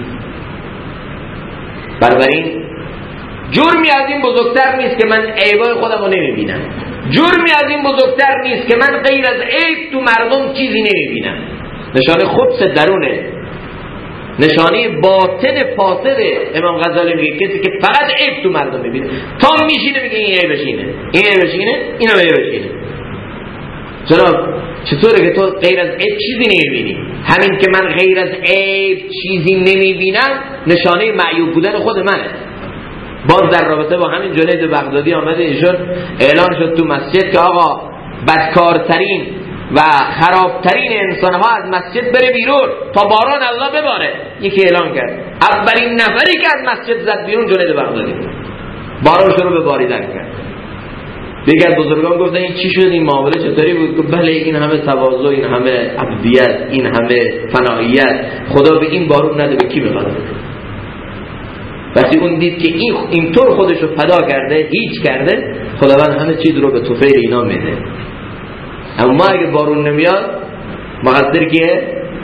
A: بنابراین جرمی از این بزرگتر نیست که من عیبای خودم رو نمیبینم، جرمی از این بزرگتر نیست که من غیر از عیب تو مردم چیزی نمیبینم. نشانه خبث درونه، نشانه باطن فاسده. امام غزالی میگه کسی که فقط عیب تو مردم میبینه، تا میشینه میگه این عیبش اینه، این عیبش اینه، اینم عیبش اینه. جناب چطوره که تو غیر از عیب چیزی نمیبینی؟ همین که من غیر از عیب چیزی نمیبینم نشانه معیوب بودن خود منه. باز در رابطه با همین جنید بغدادی آمده ایشون اعلان شد تو مسجد که آقا بدکارترین و خرابترین انسانها از مسجد بره بیرون تا باران الله بباره. یکی اعلان کرد، اولین نفری که از مسجد زد بیرون جنید بغدادی، باران شروع به باریدن کرد. دیگر بزرگان گفتن این چی شد، این معامله چطوری بود؟ که بله این همه تواضع، این همه عبدیت، این همه فناییت، خدا به این بارون نده به کی میخواد؟ وقتی اون دید که اینطور خودشو فدا کرده، هیچ کرده، خداوند همه چیز رو به توفیر اینا میده. اما اگه بارون نمیاد مقدر که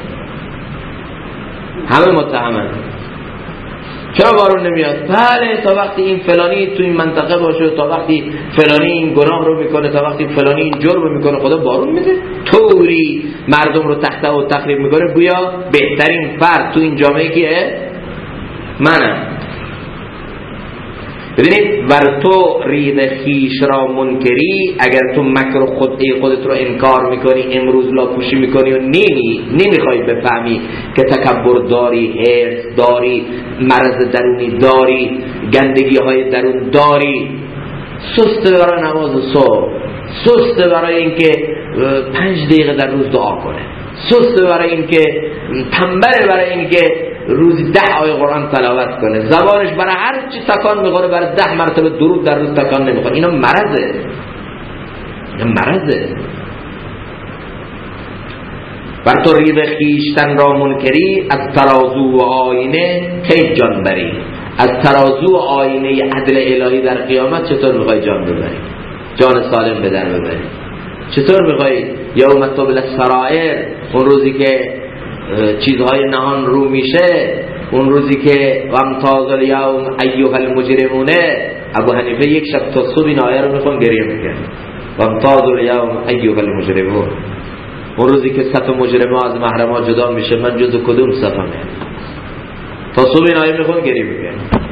A: همه متهمن. چرا بارون نمیاد؟ بله تا وقتی این فلانی تو این منطقه باشه، تا وقتی فلانی این گناه رو میکنه، تا وقتی فلانی این جرم رو میکنه خدا بارون میده. طوری مردم رو تخته و تخریب میکنه گویا بهترین فرد تو این جامعه کیه؟ منم. ببینید ور تو رید خیش را منکری، اگر تو مکر خودت رو انکار میکنی، امروز لاپوشی میکنی و نمیخوای بفهمی که تکبر داری، حرص داری، مرض درونی داری، گندگی های درون داری، سسته برای نماز صبح، سسته برای اینکه 5 دقیقه در روز دعا کنه، سسته برای اینکه تنبله برای اینکه روزی 10 آیه قرآن تلاوت کنه، زبانش برای هر چی تکان میخوره، برای 10 مرتبه درود در روز تکان نمیخوره. اینا مرضه، اینا مرضه. بر تو ریب خیشتن را منکری، از ترازو و آینه کی جان بری. از ترازو و آینه عدل الهی در قیامت چطور میخوای جان ببری، جان سالم به در ببری؟ چطور میخوای یوم تبلی السرائر، اون روزی که چیزهای نهان رو میشه، اون روزی که وامتاز الیوم ایها المجرمونه، ابو حنیفه یک شب تا صبح این آیه رو میخوان گریه میکنه، وامتاز الیوم ایها المجرمون، اون روزی که صف مجرمه از محرما جدا میشه، من جز کدوم صفمه؟ تا صبح این آیه میخوان گریه میکنه.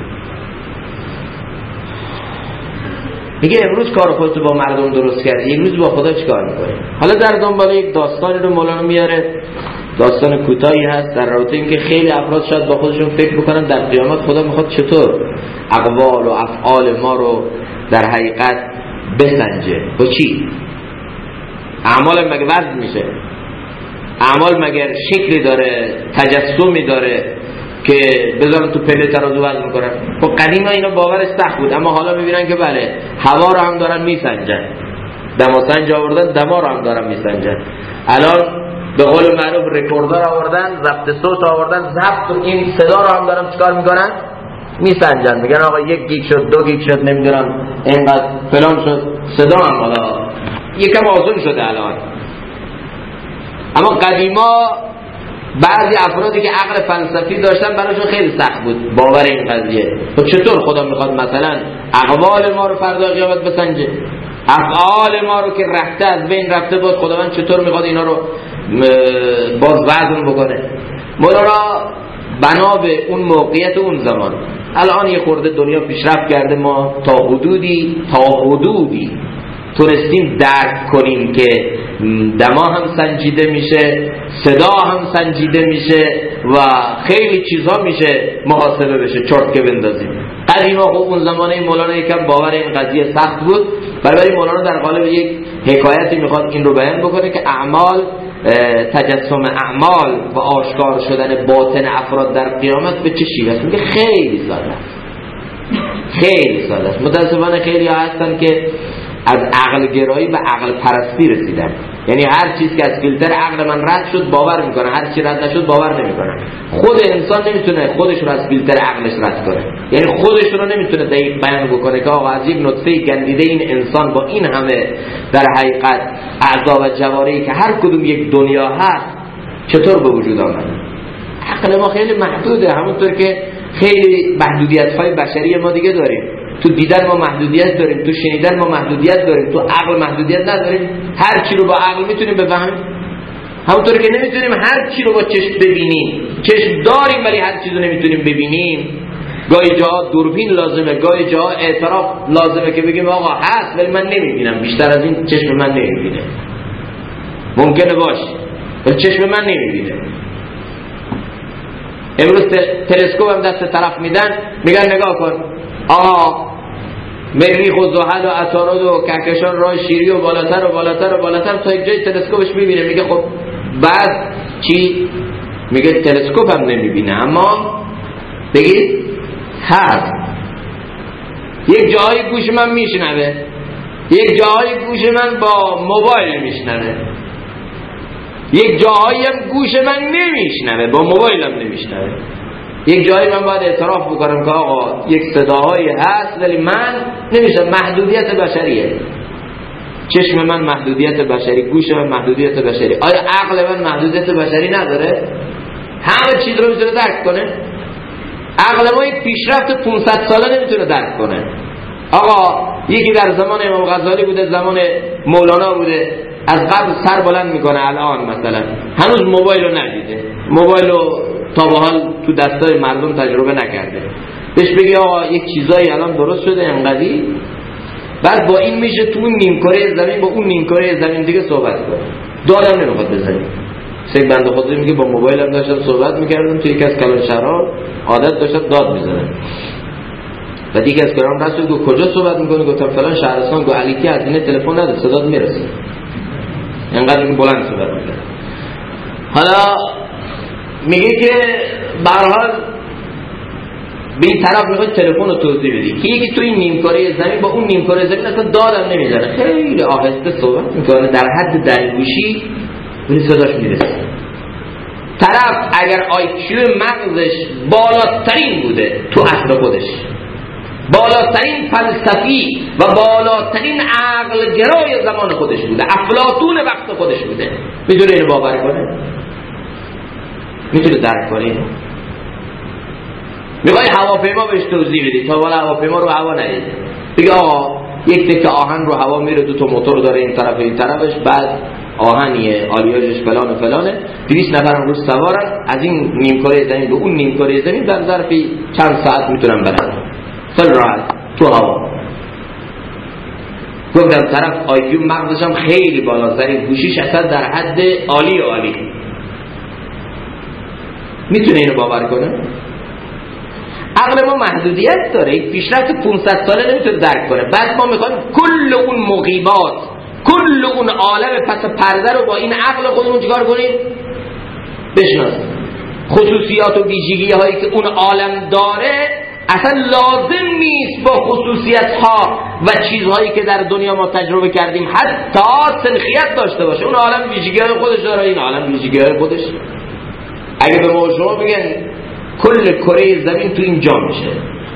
A: میگه امروز کار خودتو با مردم درست کردی، امروز با خدا چیکار میکنی؟ حالا در دنبال یک داستانی رو مولانا میاره، داستان کوتاهی هست در رابطه اینکه خیلی افراد شاید با خودشون فکر بکنن در قیامت خدا میخواد چطور اقوال و افعال ما رو در حقیقت بسنجه. با چی؟ اعمال مگه وزن میشه؟ اعمال مگر شکلی داره، تجسمی داره که بذارن تو پله ترازو وزن میکنن؟ خب قدیما اینا باورش سخت بود، اما حالا میبینن که بله هوا رو هم دارن میسنجن، دماسنج آوردن، دما رو هم دارن میسنجن. الان به قول معروف رکورددار آوردن، ضبط صوت آوردن، ضبط این صدا رو هم دارن چیکار میکنن؟ میسنجن. میگن آقا 1 گیگ شد، 2 گیگ شد، نمیدونم اینقدر فلان شد. صدا هم حالا یکم آسون شده الان، اما قدیما بعضی افرادی که عقل فلسفی داشتن براشون خیلی سخت بود باور این قضیه. خب چطور خدا میخواد مثلا اقوال ما رو فردا قیامت بسنجه؟ افعال ما رو که رفته از بین رفته بود، خداوند چطور میخواد اینا رو باز وزن بکنه؟ مولانا بنا به اون موقعیت اون زمان، الان یه خورده دنیا پیشرفت کرده، ما تا حدودی تونستیم درک کنیم که دما هم سنجیده میشه، صدا هم سنجیده میشه و خیلی چیزها میشه محاسبه بشه، چرت که بندازیم. قدیما خب اون زمانه مولانا یکم باور این قضیه سخت بود، برای مولانا در قالب یک حکایتی میخواد این رو بیان بکنه که اعمال، تجسم اعمال و آشکار شدن باطن افراد در قیامت به چه شیوه است. میگه خیلی ساده است، خیلی ساده است. متاسفانه خیلی ها هستن که از عقل گرایی به عقل پرستی رسیدن. یعنی هر چیز که از فیلتر عقل من رد شد باور میکنه، هر چی رد نشد باور نمیکنه. خود انسان نمیتونه خودش رو از فیلتر عقلش رد کنه، یعنی خودش رو نمیتونه دقیق بیان بکنه که آقا از یک نطفه گندیده این انسان با این همه در حقیقت اعضا و جوارحی که هر کدوم یک دنیا هست چطور به وجود آمد. عقل ما خیلی محدوده، همونطور که خیلی محدودیت‌های بشری ما دیگه داریم. تو دیدن ما محدودیت داریم، تو شنیدن ما محدودیت داریم، تو عقل محدودیت نداریم. هر چی رو با عقل میتونیم بفهمیم، همونطور که نمیتونیم هر چی رو با چشم ببینیم. چشم داریم ولی هر چیز رو نمیتونیم ببینیم. گاهی جاها دوربین لازمه، گاهی جاها اعتراف لازمه که بگیم آقا هست ولی من نمیبینم، بیشتر از این چشم من نمیبینه. ممکنه باشه ولی چشم من نمیبینه. امروز تلسکوپ هم دست طرف میدن، میگن نگاه کن آقا مریخ و زحل و عطارد و کهکشان راه شیری و بالاتر و بالاتر و بالاتر تا یک جای تلسکوپش میبینه. میگه خب بعد چی؟ میگه تلسکوپ هم نمیبینه اما بگید هست. یک جای گوش من میشنوه، یک جای گوش من با موبایل میشنوه، یک جایی هم گوش من نمیشنوه با موبایلم نمیشنوه. یک جایی من باید اعتراف بکنم که آقا یک صداهایی هست ولی من نمیشنوم. محدودیت بشریه. چشم من محدودیت بشری، گوش من محدودیت بشری. آیا عقل من محدودیت بشری نداره؟ همه چیز رو میتونه درک کنه؟ عقل ما یک پیشرفت 500 ساله نمیتونه درک کنه. آقا یکی در زمان امام غزالی بوده، زمان مولانا بوده، از قبل سر بلند میکنه الان مثلا هنوز موبایل رو ندیده، موبایل رو تا به حال تو دستای مردم تجربه نکرده. بهش بگی آقا یک چیزایی الان درست شده انقدی، بعد با این میشه تو اون نیمکره زمین با اون نیمکره زمین دیگه صحبت کنه. دادم نمیخواد بزنی. سید بنده خدا میگه با موبایلم داشتم صحبت میکردم تو یکی از کلانشهرها، عادت داشتم داد میزنم. و دیگه از کرام رسول گفت کجا صحبت میکنی؟ گفتم فلان شهرستان. گفت علی کی از این تلفن نده صدات میرسه. انقدر این بلند صحبت میکنه. حالا میگه که به هر حال به این طرف میخواد تلفن رو توضیح بدی که یکی تو این نیمکره زمین با اون نیمکره زمین اصلا دادم نمیزنه، خیلی آهسته صحبت میکنه در حد درگوشی ولی صداش میرسه. طرف اگر آیکیو مغزش بالاترین بوده تو عصر خودش، بالاترین فلسفی و بالاترین عقل گرای زمان خودش بوده، افلاطون وقت خودش بوده، میتونه اینو باور کنه؟ میتونه درک کنه؟ میخوای هواپیما بهش توضیح بدی، تا بالا هواپیما رو هوا ندیده، بگه آقا یک تکه آهن رو هوا میره، دو تا موتور داره این طرف این طرفش، بعد آهنیه آلیاژش فلان و فلانه، 200 نفر هم روز سوارن، از این نیمکره زمین به اون نیمکره زمین در ظرفی چند ساعت میتونن برن خیلی راحت تو هوا. گفتم طرف آیکیو مغزش هم خیلی بالاترین، گوشیش اصلا در حد عالی عالی، میتونه اینو باور کنه؟ عقل ما محدودیت داره، یک پیشرفت 500 ساله نمیتونه درک کنه. بعد ما میخوایم کل اون مغیبات، کل اون عالم پس پرده رو با این عقل خودمون چیکار کنیم؟ بشناسیم. خصوصیات و ویژگی هایی که اون عالم داره اصلا لازم نیست با خصوصیت ها و چیزهایی که در دنیا ما تجربه کردیم حتی سنخیت داشته باشه. اون عالم ویژگی های خودش داره، این عالم ویژگی های خودش. اگه به ما شما بگن کل کره زمین تو این جا میشه،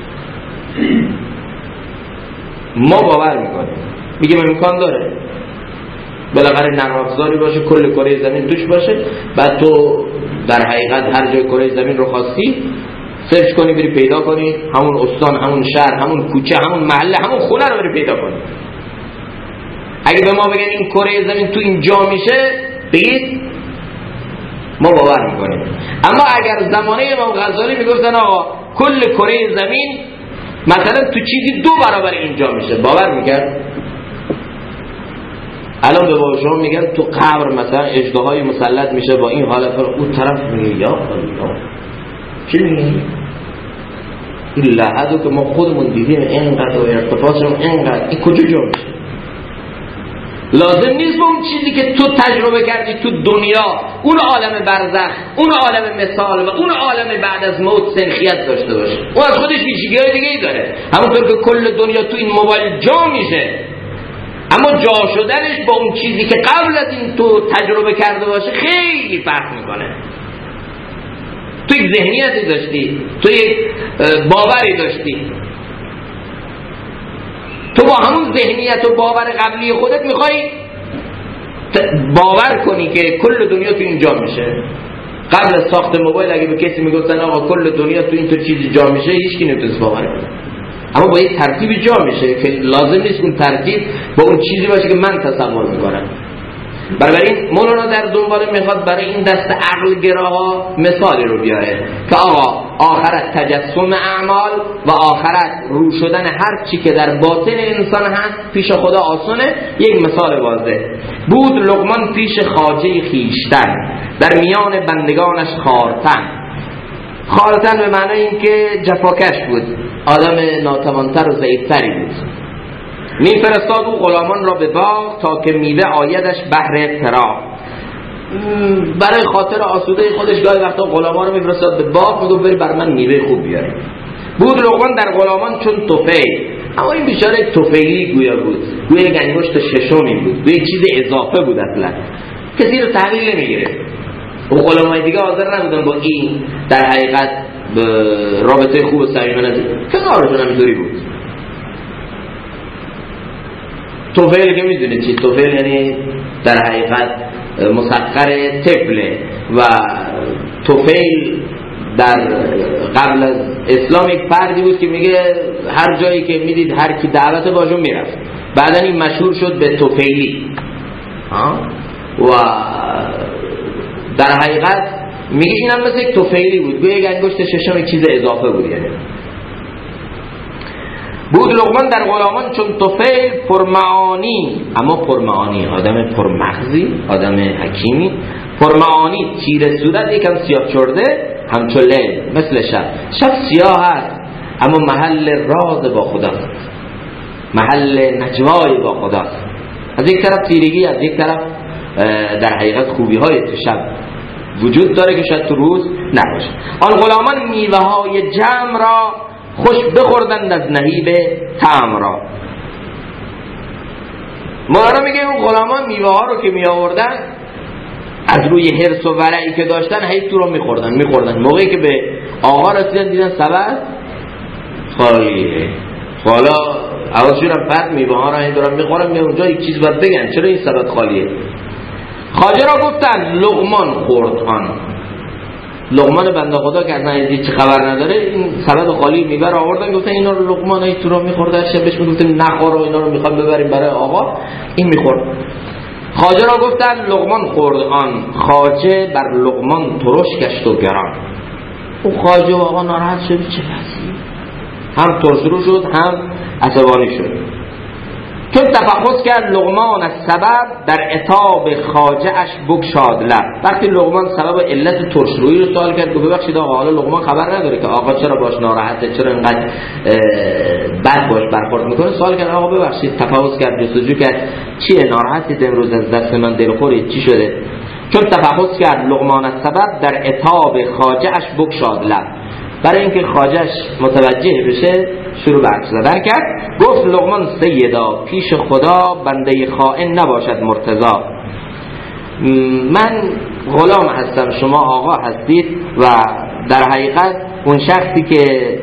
A: ما باور میکنیم، میگیم امکان داره بالاخره نرم افزاری باشه کل کره زمین توش باشه، بعد تو در حقیقت هر جای کره زمین رو خواستی سرچ کنی بری پیدا کنی، همون استان، همون شهر، همون کوچه، همون محله، همون خونه رو بری پیدا کنی. اگه به ما بگن این کره زمین تو این جا میشه بگید ما باور میکنیم. اما اگر زمانه امام غزالی میگفتن آقا کل کره زمین مثلا تو چیزی 2 برابر اینجا میشه، باور میکرد؟ الان به ما شما میگن تو قبر مثلا اژدهای مسلط میشه با این حالت، اون طرف میگه یا الله چی میگی؟ این لحظه که ما خودمون دیدیم اینقدر و ارتفاعشون اینقدر، این کجا جا میشه؟ لازم نیست با اون چیزی که تو تجربه کردی تو دنیا، اون عالم برزخ، اون عالم مثال و اون عالم بعد از موت سنخیت داشته باشه. اون از خودش ویژگی‌های دیگه‌ای داره. همونطور که کل دنیا تو این موبایل جا میشه، اما جا شدنش با اون چیزی که قبل از این تو تجربه کرده باشه خیلی فرق میکنه. تو یک ذهنیتی داشتی، تو یک باوری داشتی، تو با همون ذهنیت و باور قبلی خودت میخوای باور کنی که کل دنیا تو این جا میشه. قبل از ساخت موبایل اگه به کسی میگفتن آقا کل دنیا تو این تو چیزی جا میشه، هیچ کی نمیتونست باور کنه. اما با یک ترتیب جا میشه که لازم نیست اون ترتیب با اون چیزی باشه که من تصور میکنم. بنابراین مولانا در دنبال میخواد برای این دست عقل گراها مثالی رو بیاره که آقا آخرت تجسم اعمال و آخرت رو شدن هر چی که در باطن انسان هست پیش خدا آسونه. یک مثال واضح بود لقمان پیش خواجه خیشتن، در میان بندگانش خارتن به معنی این که جفاکش بود، آدم ناتوانتر و ضعیفتری بود. میفرستاد او غلامان را به باغ تا که میوه آیدش بهر فراغ. برای خاطر آسوده خودش گاهی وقتا غلامان رو میفرستاد به باغ، میگفت بری بر من میوه خوب بیاری. بود لقمان در غلامان چون طفیل، اما این بیچاره طفیلی گویا بود، گویا یک انگشت ششمی بود، گویا چیز اضافه بود، اصلا کسی رو تحویل نمیگیره. و غلامای دیگه حاضر نبودن با این در حقیقت رابطه خوب و صمیمانه کنارشون همینطوری بود. طفیل که میدونه چی طفیل یعنی در حقیقت مسخر طفله و طفیل در قبل از اسلام یک فردی بود که میگه هر جایی که میدید هر کی دعوت باشون میرفت، بعدن این مشهور شد به طفیلی و در حقیقت میگه اینم مثل یک طفیلی بود، گویا یک انگشت ششم یک چیز اضافه بود. یعنی بود لقمان در غلامان چون طفیل پرمعانی، اما پرمعانی آدم پرمغزی، آدم حکیمی، پرمعانی تیره صورت، یکم سیاه چرده، همچون لیل مثل شب سیاه هست اما محل راز با خداست، محل نجوای با خداست. از یک طرف تیرگی، از یک طرف در حقیقت خوبی های تو شب وجود داره که شاید تو روز نباشه. آن غلامان میوه های جمع را خوش بخوردند از نهیب طعم را. مولانا میگه اون غلامان میوه ها رو که می آوردن از روی حرص و ورعی که داشتن هی تو رو میخوردن. موقعی که به آقا رسیدن دیدن سبد خالیه، حالا حواسشون هم پرت میوه ها رو هی دارن میخورن، می اونجا یک چیز باید بگن چرا این سبد خالیه. خواجه را گفتن لقمان خورد آن. لقمان بنده خدا که اصلا از چه خبر نداره این سبد خالی میبر آوردن، گفتن اینا رو لقمان ای تو رو میخورد، شبش میگفتیم نخور و اینا رو میخوام ببریم برای آقا، این میخورد. خواجه را گفتن لقمان خورد آن، خواجه بر لقمان ترش گشت و گران. او خواجه و آقا ناراحت شد، چه وضعی، هم ترسرو شد هم عصبانی شد. چون تفحص کرد لقمان از سبب در عتاب خواجه اش بگشاد لب. وقتی لقمان سبب علت ترشرویی رو سوال کرد، گفت ببخشید آقا، حالا لقمان خبر نداره که آقا چرا باش ناراحته، چرا اینقدر بد باش برخورد میکنه. سوال کرد آقا ببخشید، تفحص کرد، جستجو کرد چیه ناراحتید امروز از دست من، دلخورید، چی شده؟ چون تفحص کرد لقمان از سبب در عتاب خواجه اش بگشاد لب، برای اینکه خواجهش متوجه بشه شروع به حرف زدن کرد. گفت لقمان سیدا پیش خدا بنده خائن نباشد مرتضی. من غلام هستم، شما آقا هستید و در حقیقت اون شخصی که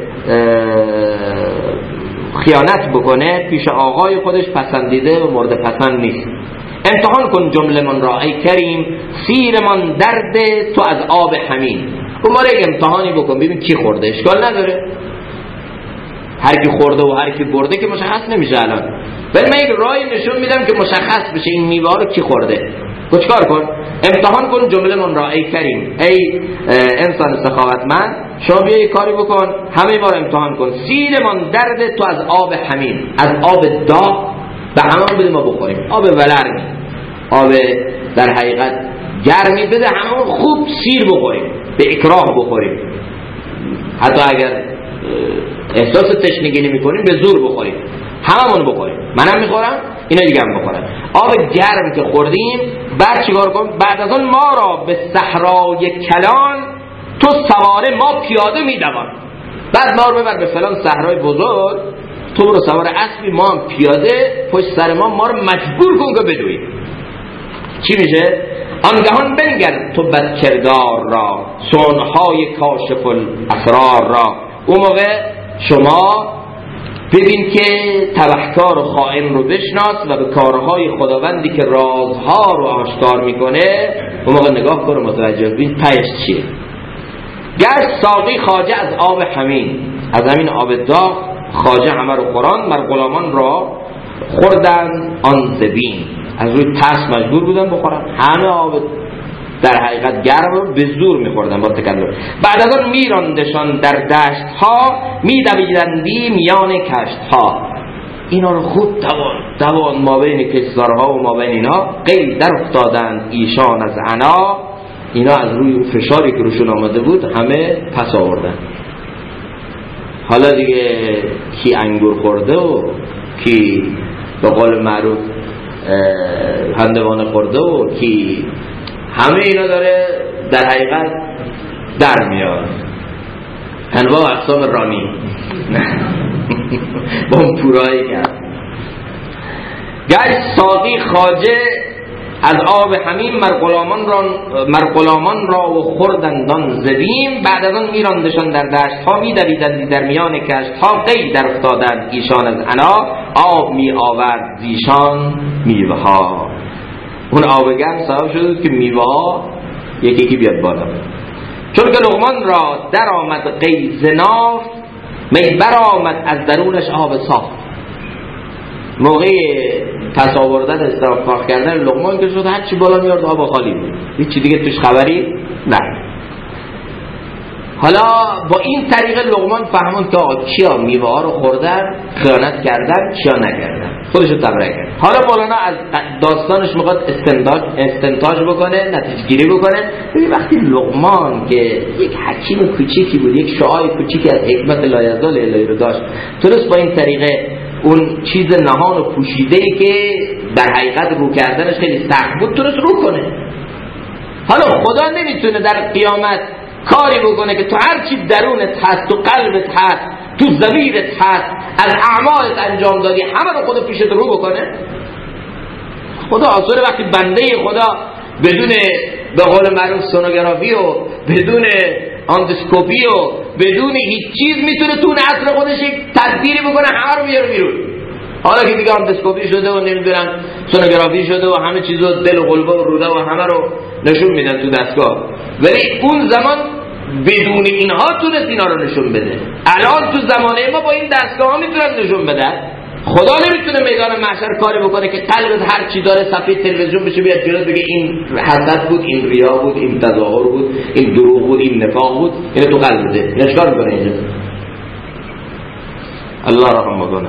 A: خیانت بکنه پیش آقای خودش پسندیده و مورد پسند نیست. امتحان کن جمله من را ای کریم، سیر من درد تو از آب همین. و ما را یک امتحانی بکن ببین کی خورده، اشکال نداره هر کی خورده و هر کی برده که مشخص نمیشه الان، ولی من یک راهی نشون میدم که مشخص بشه این میوه رو کی خورده. چیکار کن؟ امتحان کن جمله من را ای کریم، ای انسان سخاوتمند، شما بیا یک کاری بکن همه ما رو امتحان کن. سیر من درد تو از آب همین، از آب داغ به همون بده ما بخوریم، آب ولرمی، آب در حقیقت گرمی بده همون خوب سیر بخوریم، به اکراه بخوریم، حتی اگر احساس تشنگی نمی کنیم به زور بخوریم، هممون بخوریم، منم میخورم اینا دیگه هم بخورن. آب گرم که خوردیم بعد چیکار کن؟ بعد از اون ما را به صحرای کلان تو سواره ما پیاده میدوان. بعد ما رو ببر به فلان صحرای بزرگ تو برو سوار اسبی، ما هم پیاده پشت سر ما رو مجبور کن که بدویم. چی میشه؟ آنگهان بنگر تو بدکردار را، صنعهای کاشف الاسرار را. اون موقع شما ببین که تبهکار و خائن رو بشناس و به کارهای خداوندی که رازها رو آشکار میکنه اون موقع نگاه کن و متوجه ببین پیش چیه. گشت ساقی خواجه از آب همین، از همین آب داغ خواجه همه رو خوران، مر غلامان را خوردن آن زبین. از روی ترس مجبور بودن بخورن، همه آب در حقیقت گرم رو به زور میخوردن با تکلف. بعد از آن میراندشان در دشت ها، میدویدندی میان کشت ها. اینا رو خود دوان ما بین کشتزارها و ما بین اینا قید در افتادند ایشان از عنا. اینا از روی فشاری که روشون آمده بود همه پس آوردن. حالا دیگه کی انگور خورده و کی به قول معروف هندوانه خورده و کی، همه اینا داره در حقیقت در میاد. انواع اقسام رانی با اون پورایی کرد. گشت ساقی خواجه از آب همین، مرغلامان را و خوردندان زبیم. بعد از آن میراندشان در دشت ها، میدویدندی در میان کشت ها. قید در افتادند ایشان از عنا، آب می آورد زیشان میوه ها. اون آب گرم سبب شده که میوه ها یکی بیاد بالا. چون که لقمان را در آمد قید ناف، می بر آمد از درونش آب صاف. موقع پس آوردن استراف کردن لقمان که شد هرچی بالا میارد آب خالی بود، هیچی دیگه توش خبری نه. حالا با این طریق لقمان فهمون که کیا میوه ها رو خوردن، خیانت کردن، کیا نکردن، خودش رو تبرئه کرد. حالا مولانا از داستانش میخواد استنتاج بکنه، نتیجه گیری بکنه. ببین وقتی لقمان که یک حکیم کوچیکی بود، یک شعاع کوچیکی از حکمت لایزال الهی رو داشت، درست با این طریقه اون چیز نهان و پوشیده‌ای که در حقیقت رو کردنش خیلی سخت بود درست رو کنه. حالا خدا نمیتونه در قیامت کاری بکنه که تو هر چی درونت هست، تو قلبت هست، تو ضمیرت هست، از اعمالت انجام دادی، همه رو خدا پیشت رو بکنه؟ خدا آسوره وقتی بنده خدا بدون به قول معروف سونوگرافی و بدون اندوسکوپی و بدون هیچ چیز میتونه تو اصل خودش یک تدبیری بکنه همه رو بیاره بیرون. حالا که دیگه اندوسکوپی شده و نمیدونم سونوگرافی شده و همه چیزو دل و قلبه و روده و همه رو نشون میدن تو دستگاه، ولی اون زمان بدون اینها تونست اینا رو نشون بده. الان تو زمانه ما با این دستگاه ها میتونن نشون بدن. خدا نمیتونه میدان محشر کاری بکنه که قلبت هر چی داره صفحه تلویزیون بشه بیاد جلوت بگه این حسد بود، این ریا بود، این تظاهر بود، این دروغ بود، این نفاق بود، اینو تو قلبته. نشکار میکنه اینجا. الله رحم کنه.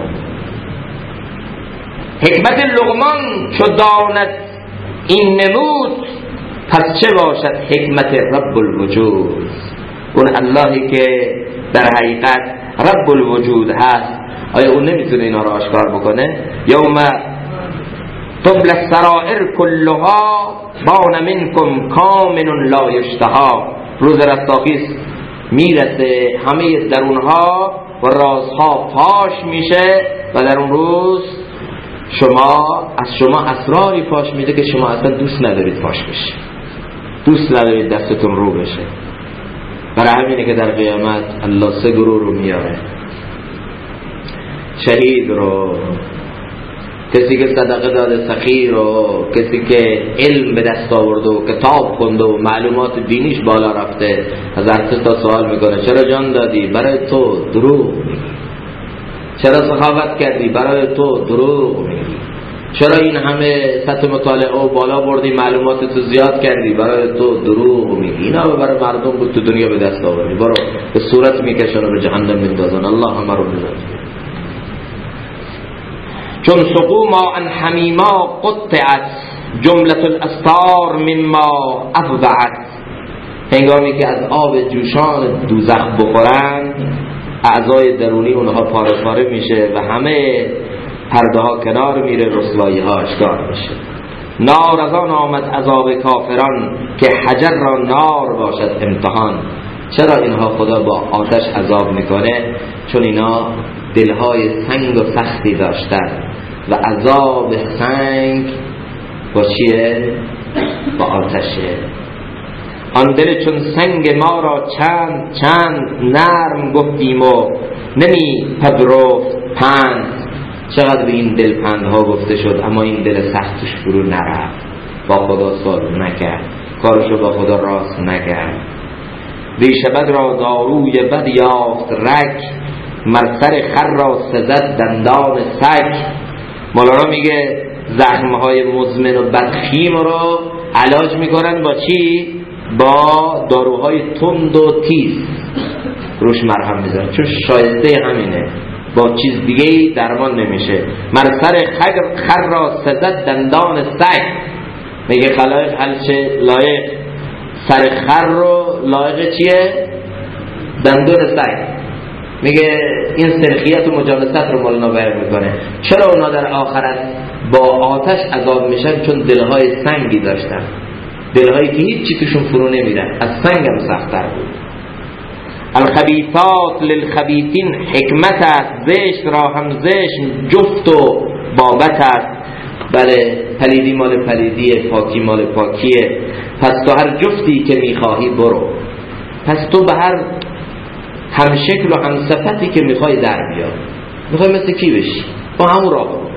A: حکمت لقمان چو داند این نمود، پس چه باشد حکمت رب الوجود. اون اللهی که در حقیقت رب الوجود هست، آیا اون نمیتونه اینا رو آشکار بکنه؟ یوم تبل السرائر کلها بان منکم کامن لا یشتها. روز رستاخیز میرسه همه درونها و رازها فاش میشه و در اون روز از شما اسراری فاش میده که شما اصلا دوست ندارید فاش بشه، دوست ندارید دستتون رو بشه. برای همینه که در قیامت الله سه گروه رو میاره: شهید رو، کسی که صدقه داده سخی رو، کسی که علم به دست آورده و کتاب خونده و معلومات دینیش بالا رفته. از ارتستا سوال میکنه چرا جان دادی؟ برای تو دروغ میگی. چرا سخاوت کردی؟ برای تو دروغ میگی. چرا این همه سطح مطالعه و بالا بردی، معلومات تو زیاد کردی؟ برای تو دروغ میگی. اینا برای مردم بود تو دنیا به دست آوردی، برو به صورت میکشن و به جهنم میندازن. الله همه رو بزن. چون سقوما ان حمیما قطعت جملت الاستار مما افضعت. هنگامی که از آب جوشان دوزخ بخورند اعضای درونی اونها پاره پاره میشه و همه پرده ها کنار میره، رسوایی ها اشکار میشه. نار از آن آمد عذاب کافران که حجر را نار باشد امتحان. چرا اینها خدا با آتش عذاب میکنه؟ چون اینا دلهای سنگ و سختی داشتند و عذاب سنگ با چیه؟ با آتشه. آن دل چون سنگ ما را چند چند نرم گفتیم و نمی پذیرفت پند. چقدر به این دل پندها گفته شد اما این دل سختش فرو نرفت، با خدا صلح نکرد، کارشو با خدا راست نکرد. ریش بد را داروی بد یافت رگ، مر سر خر را سزد دندان سگ. مولانا میگه زخمهای مزمن و بدخیم رو علاج میکنن با چی؟ با داروهای تند و تیز روش مرهم میزنن، چون شایسته همینه، با چیز دیگه درمان نمیشه. مر سر خر را سزد دندان سگ. میگه خلایق هرچه لایق سر خر رو لایق چیه؟ دندون سگ. میگه این سرخیت و مجالست رو مولانا بیان میکنه. چرا اونا در آخرت با آتش عذاب میشن؟ چون دلهای سنگی داشتن، دلهایی که هیچ چی توشون فرو نمیرن، از سنگ هم سخت‌تر بود. الخبیثات للخبیثین حکمت است، زشت را هم زشت جفت و بابت است. بله، پلیدی مال پلیدیه، پاکی مال پاکیه. پس تو هر جفتی که میخواهی برو، پس تو به هر هم شکل و هم صفتی که میخوای در بیا. میخوای مثل کی بشی؟ با همون راه برو.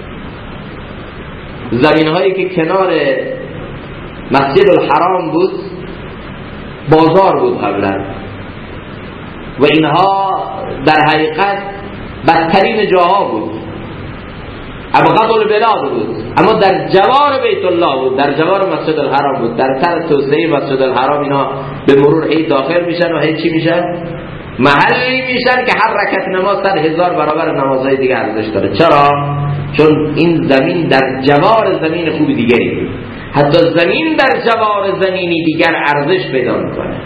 A: زمین هایی که کنار مسجد الحرام بود بازار بود قبلا و اینها در حقیقت بدترین جاها بود، ابغض البلاد بود، اما در جوار بیت الله بود، در جوار مسجد الحرام بود. در سر توسعه مسجد الحرام اینا به مرور هی داخل میشن و هی چی میشن؟ محلی میشن که هر رکعت نماز 100,000 برابر نمازهای دیگه ارزش داره. چرا؟ چون این زمین در جوار زمین خوب دیگری بود. حتی زمین در جوار زمینی دیگر ارزش پیدا میکنه.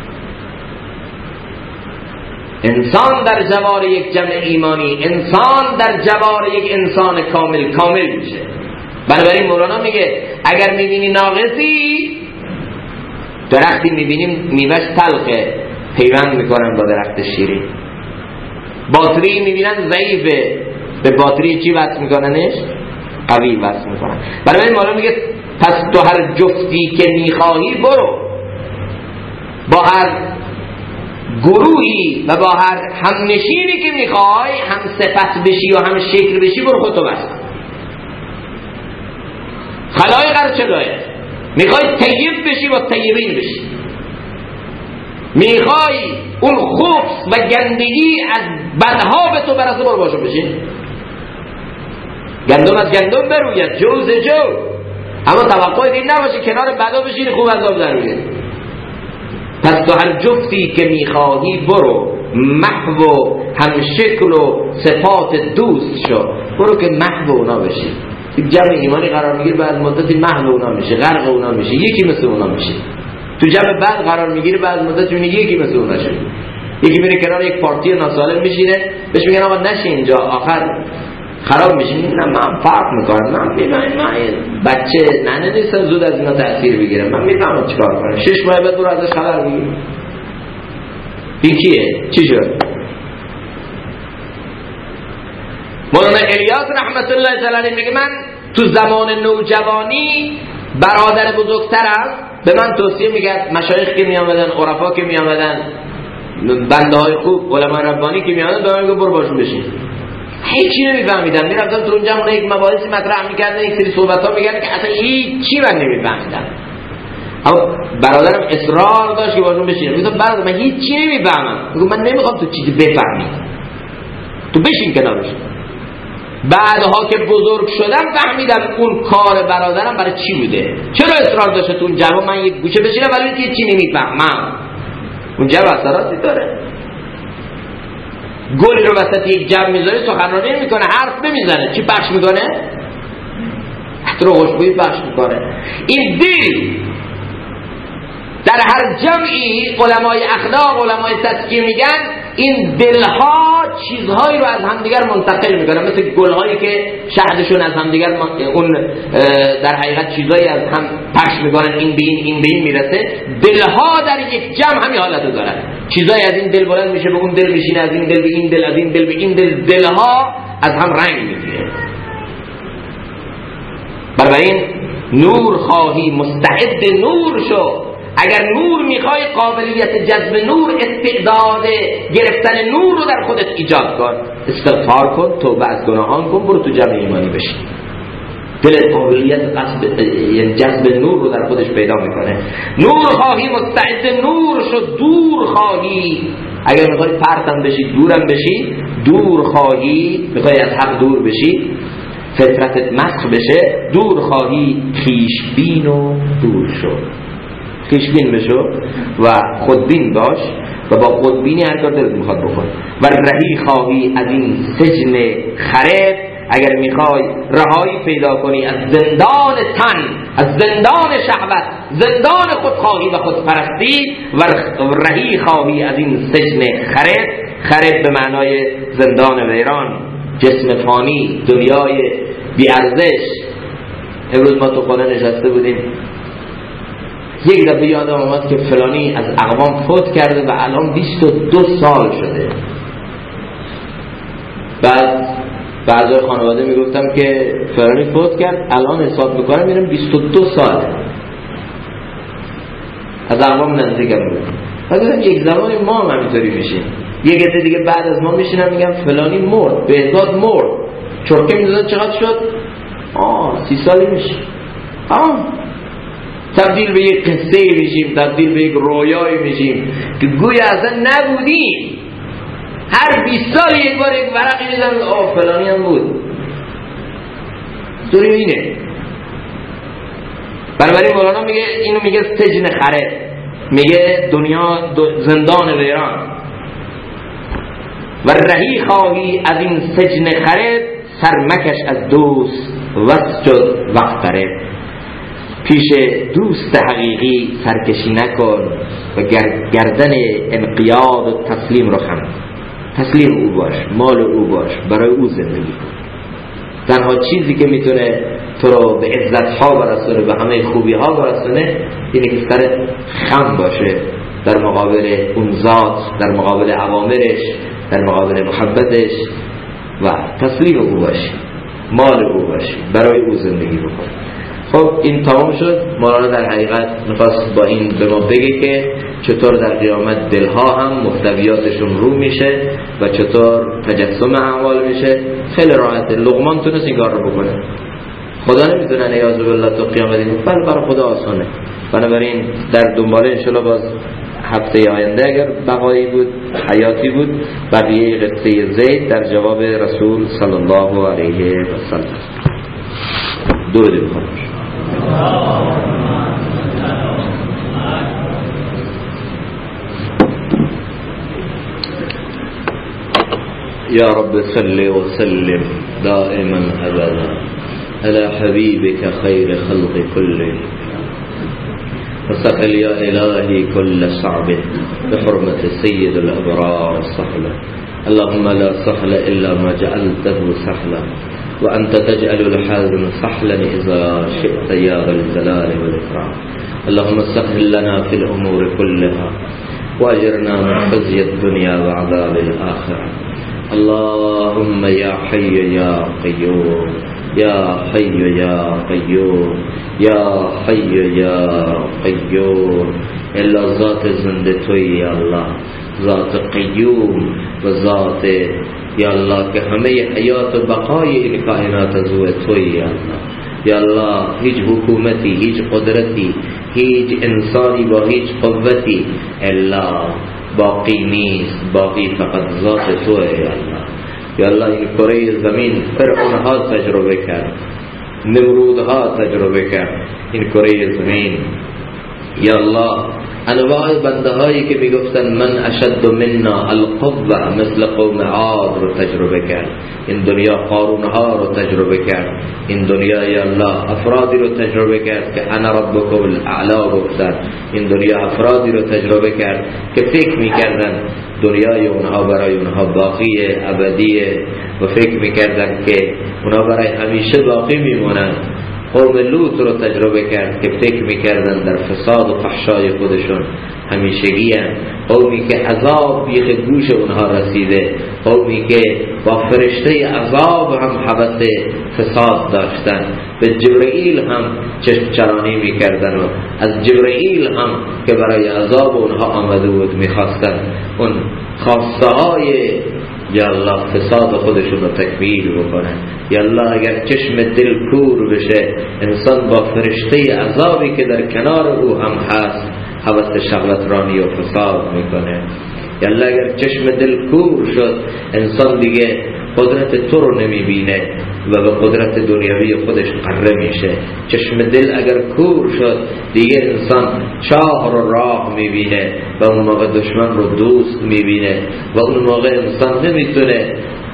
A: انسان در جوار یک جمع ایمانی، انسان در جوار یک انسان کامل میشه. بنابراین مولانا میگه اگر میبینی ناقصی، درختی میبینیم میوهش تلخه، پیوند میکنن با درخت شیرین. باتری میبینن ضعیفه، به باتری چی وصل میکننش؟ قوی وصل میکنن. بنابراین مولانا میگه پس تو هر جفتی که میخواهی برو، با هر گروهی و با هر همنشینی که میخوای هم صفت بشی و هم شکل بشی، برو خودتو بس. خلایق هر چه لایق. میخوای طیب بشی با طیبین بشی، میخوای اون خبث و گندگی از بدها به تو برسه، برو باشو بشی. گندم از گندم بروید، جو ز جو، اما توقع دین نباشه کنار بدا بشین خوب عذاب در بیاد. پس تو هر جفتی که میخواهی برو، محو و همشکل و صفات دوست شو. برو که محو اونا بشی. جمع ایمانی قرار میگیر، بعد مدتی محو اونا میشه، غرق اونا میشه، یکی مثل اونا میشه. تو جمع بعد قرار میگیری، بعد مدتی میبینی یکی مثل اونا شد. یکی میره کنار یک پارتی ناسالم میشینه، بهش میگن آقا نشین اینجا، آخر خراب میشین. نه من فرق میکنم، من بچه ننه نیستم زود از اینا تأثیر بگیرم، من میفهمم چیکار کنم. 6 ماه بعد برو ازش خبر بگیر. این کیه؟ چی شد؟ مولانا الیاس رحمت الله تعالی علیه میگه من تو زمان نوجوانی برادر بزرگترم به من توصیه میکرد، مشایخ که میامدن، عرفا که میامدن، بنده های خوب، علماء ربانی که میامدن، به من میگه برو باشون بشین. هیچی نمیفهمیدم. میرفتم تو اونجا اون یک مباحثی مطرح میکردن، یک سری صحبت‌ها میگن که اصلا هیچی من نمیفهمیدم. اما برادرم اصرار داشت که باشون بشینم. میگم برادر من هیچی نمیفهمم. میگم من نمیخوام تو چیزی بفهمی، تو بشین کنارش. بعدها که بزرگ شدم فهمیدم اون کار برادرم برای چی بوده، چرا اصرار داشته تو اون جواب من یک گوشه بشینم ولی هیچی نمیفهمم. اون جواب اثراتی داره. گلی رو وسط یک جمع میذاره، سخنرانی نمیکنه، حرف نمیزنه، چی پخش میکنه؟ عطر و خوشبویی پخش میکنه. این دل در هر جمعی علمای اخلاق، علمای تزکیه میگن این دلها چیزهایی رو از همدیگر منتقل میکنن، مثل گلهایی که شهدشون از همدیگر اون در حقیقت چیزهایی از هم پخش میکنن، این به این به این میرسه. دلها در یک جمع همین حالتو دارن، چیزهایی از این دل بلند میشه به اون دل میشینه، از این دل به این دل، از این دل به این دل، دلها از هم رنگ میگیره. بنابراین نور خواهی مستعد نور شو. اگر نور میخوای قابلیت جذب نور، استعداد گرفتن نور رو در خودت ایجاد کن، استغفار کن، توبه از گناهان کن، برو تو جمع ایمانی بشی. دل قابلیت یعنی جذب نور رو در خودش پیدا میکنه. نور خواهی مستعد نور شو. دور خواهی، اگر میخوای پرتم بشی دورم بشی، دور خواهی میخوای از حق دور بشی، فطرتت مسخ بشه، دور خواهی خویشبین و دور شو. خویشبین بشو و خودبین باش و با خودبینی هر کار دلت میخواد بکن. و رهی خواهی از این سجن خراب، اگر میخوای رهایی پیدا کنی از زندان تن، از زندان شهوت، زندان خودخواهی و خودپرستی، و رهی خواهی از این سجن خراب. خراب به معنای زندان ویران، جسم فانی، دنیای بی‌ارزش. امروز ما تو خانه نشسته بودیم، یک دفعه یادم آمد که فلانی از اقوام فوت کرده و الان 22 سال شده. بعد بعضی خانواده میگفتم که فلانی فوت کرد، الان حساب میکنم میرم 22 سال از اقوام نزدیکم بود. بعد یک زمانی ما هم همینطوری میشیم، یک عده دیگه بعد از ما میشینم میگم فلانی مرد، بهزاد مرد، چرکه میزاد چقدر شد؟ 30 سالی میشه. تبدیل به یک قصه میشیم، تبدیل به یک رویایی میشیم که گویا اصلا نبودیم. هر 20 سال یک بار یک ورقی میدم فلانی هم بود. دنیا اینه. بنابراین مولانا میگه، اینو میگه سجن خراب، میگه دنیا زندان ویران. و رهی خواهی از این سجن خراب، سرمکش از دوست وسجد وقت قرب. پیش دوست حقیقی سرکشی نکن و گردن انقیاد و تسلیم رو خم. تسلیم او باش، مال او باش، برای او زندگی کن. تنها چیزی که میتونه تو رو به عزت ها برسونه، به همه خوبی ها برسونه، اینه که سر خم باشه در مقابل اون ذات، در مقابل اوامرش، در مقابل محبتش، و تسلیم او باشی، مال او باشی، برای او زندگی بکن. خب این تمام شد. مولانا در حقیقت میخواست با این به ما بگه که چطور در قیامت دلها هم محتویاتشون رو میشه و چطور تجسم اعمال میشه. خیلی راحته، لقمان تونست این کار رو بکنه، خدا نمیتونه نیاز بالله تو قیامت این، بل برای خدا آسانه. بنابراین در دنباله انشالله باز هفته آینده اگر بقایی بود، حیاتی بود، بقیه قصه زید در جواب رسول صلی الله علیه و سلم. درود بخوام. يا رب صل وسلم دائما أبدا على حبيبك خير خلق كله، وسهل يا إلهي كل صعب بحرمة سيد الأبرار الصحبة. اللهم لا سهل إلا ما جعلته سهلا، وأنت تجعل الحزن سهلا إذا شئت يا ذا الجلال والإكرام. اللهم سهل لنا في الأمور كلها، وأجرنا من خزي الدنيا وعذاب الآخرة. اللهم يا حي يا قيوم، يا حي يا قيوم، يا حي يا قيوم. إلا ذات زنده توی یا الله، ذات قیوم و ذات یا الله که همه حیات و بقای این کائنات از توی یا الله. یا الله هیچ حکومتی، هیچ قدرتی، هیچ انسانی با هیچ قوتی الا باقی نیست، باقی فقط ذات توی یا الله. یا الله این کره زمین فرعونها تجربه کرد، نمرودها تجربه کرد این کره زمین. یا الله انواع بنده هایی که میگفتن من اشد منا القوه مثل قوم عاد رو تجربه کرد. این دنیا قارون ها رو تجربه کرد. این دنیا یا الله افرادی رو تجربه کرد که انا ربکم الاعلا گفتن. این دنیا افرادی رو تجربه کرد که فکر میکردن دنیای اونها برای اونها باقیه، ابدیه، و فکر میکردن که اونها برای همیشه باقی میمونن. قوم لوط رو تجربه کرد که فکر میکردن در فساد و فحشای خودشون همیشگی هستند. قومی که عذاب بیخ گوش اونها رسیده، قومی که با فرشته عذاب هم حوث فساد داشتن، به جبرئیل هم چرانی میکردن و از جبرئیل هم که برای عذاب اونها آمده بود میخواستن اون خواسته های یا الله فساد خودشون رو تکمیل بکنن. یا الله اگر چشم دل کور بشه، انسان با فرشته عذابی که در کنار او هم هست حوث شغلترانی و فساد میکنه. یا الله اگر چشم دل کور شد، انسان دیگه قدرت تو رو نمیبینه و به قدرت دنیوی خودش قره میشه. چشم دل اگر کور شد، دیگه انسان چاه رو راه میبینه و اون موقع دشمن رو دوست میبینه و اون موقع انسان نمیتونه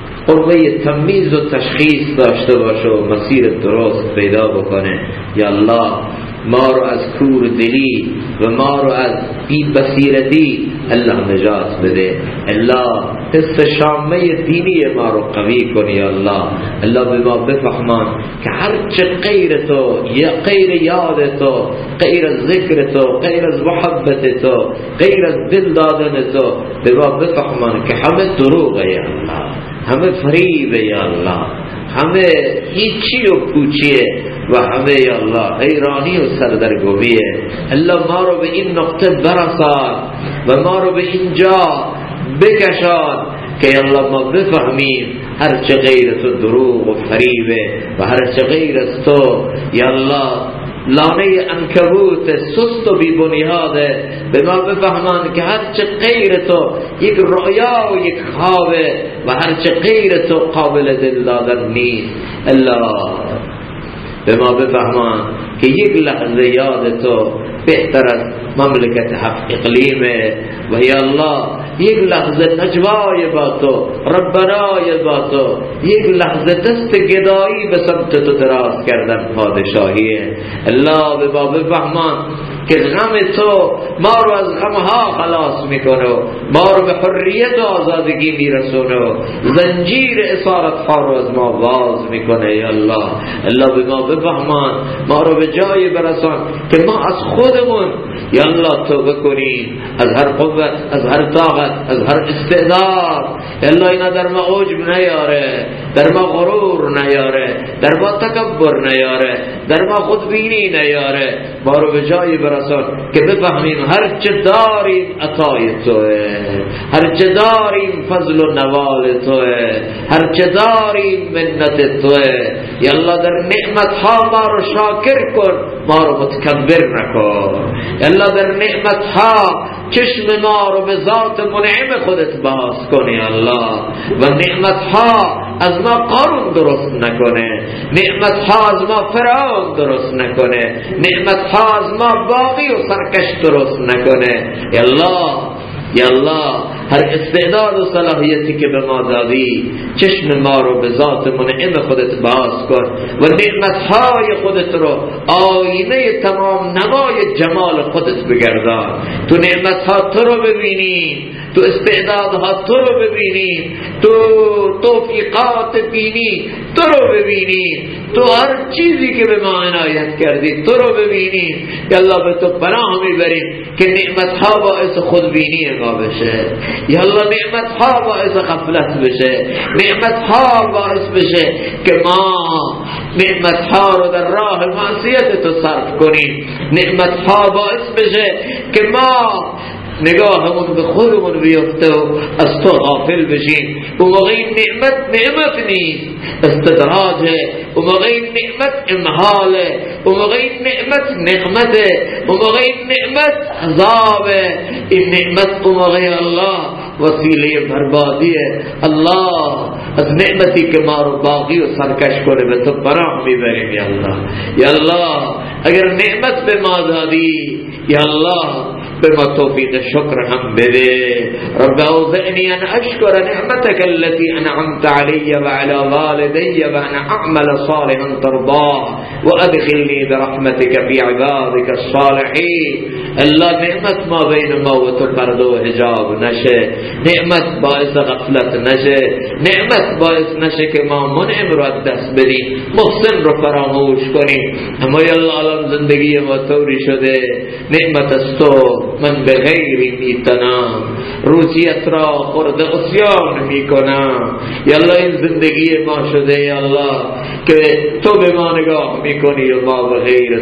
A: قوه تمیز و تشخیص داشته باشه و مسیر درست پیدا بکنه. یا الله ما رو از کور دلی و ما رو از بی بصیرتی الله نجات بده. الله حس شامه دینی ما رو قوی کنی. یا الله الله به ما بفهمان که هرچه غیر تو یا غیر یاد تو، غیر از ذکر تو، غیر از محبت تو، غیر از دل دادن تو، به ما بفهمان که همه دروغه یا الله، همه فریبه یا الله، همه هیچی و پوچیه و همه یا الله حیرانی و سردرگمیه. الله ما رو به این نقطه برسان و ما رو به اینجا بکشان که یا الله ما بفهمیم هرچه غیر تو دروغ و فریبه و هرچه غیر از تو یا الله لانه عنکبوت سست و بی بنیاده. به ما بفهمان که هرچه غیر تو یک رؤیا و یک خوابه و هرچه غیر تو قابل دل دادن نیست. الله به ما بفهمان که یک لحظه یاد تو بهتر از مملکت 7 اقلیمه و یا الله یک لحظه نجوای با تو، ربنای با تو، یک لحظه دست گدایی به سمت تو دراز کردن پادشاهیه. الله به ما بفهمان که غم تو ما رو از غمها خلاص میکنه و ما رو به حریت و آزادگی میرسونه و زنجیر اسارت ها رو از ما باز میکنه. یا الله الله به ما بفهمان، ما رو به جای برسان که ما از خودمون یا الله توبه کنیم، از هر قوت، از هر طاقت، از هر استعداد. یا الله اینا در ما عجب نیاره، در ما غرور نیاره، در ما تکبر نیاره، در ما خودبینی نیاره. ما رو به جای برسان که بفهمیم هر چه داریم عطای توه، هر چه داریم فضل و نوال توه، هر چه داریم منت توه. یا الله در نعمت ها ما رو شاکر کن، ما رو متکبر نکن. یا الله در نعمت ها چشم ما رو به ذات منعم خودت باز کن. یا الله و نعمت ها از ما قارون درست نکنه، نعمت ها از ما فرعون درست نکنه، نعمت ها از ما باقی و سرکش درست نکنه. یا الله یا الله هر استعداد و صلاحیتی که به ما دادی چشم ما رو به ذات منعم خودت باز کن و نعمتهای خودت رو آینه تمام نمای جمال خودت بگردان. تو نعمتها تو رو ببینیم، تو استعدادها تو رو ببینیم، تو توفیقات بینی تو رو ببینیم، تو هر چیزی که به ما عنایت کردی تو رو ببینیم. یا الله به تو پناه میبریم که نعمتها باعث خودبینی ما بشه. یا الله نعمتها باعث غفلت بشه، نعمتها باعث بشه که ما نعمتها رو در راه معصیت تو صرف کنیم، نعمتها باعث بشه که ما نگاهمون به خودمون بیفته و از تو غافل بشیم. اون موقع این نعمت نیست، استدراجه. اون موقع این نعمت امحاله، اون موقع این نعمت نقمته، اون موقع این نعمت عذابه. این نعمت اون موقع الله وسیله بربادیه. الله از نعمتی که ما رو باقی و سرکش کنه به تو پناه میبریم. یا الله یا الله اگر نعمت به ما دادی، یا الله به ما توفیق شکر هم بده. رب اوزعنی ان اشکر نعمتك التي انعمت علی و علی والدی و ان اعمل صالحا ترضاه و ادخلنی برحمتك في عبادك الصالحین. الله نعمت ما بین ما و تو پرده و حجاب نشه، نعمت باعث غفلت نشه، نعمت باعث نشه که ما منعم رو از دست بدیم، محسن رو فراموش کنیم. اما یا الله الان زندگی ما طوری شده نعمت از تو من به غیری میتنم، روزیت را خورد عصیان میکنم. یا الله این زندگی ما شده یا الله که تو به ما نگاه میکنی و ما به غیر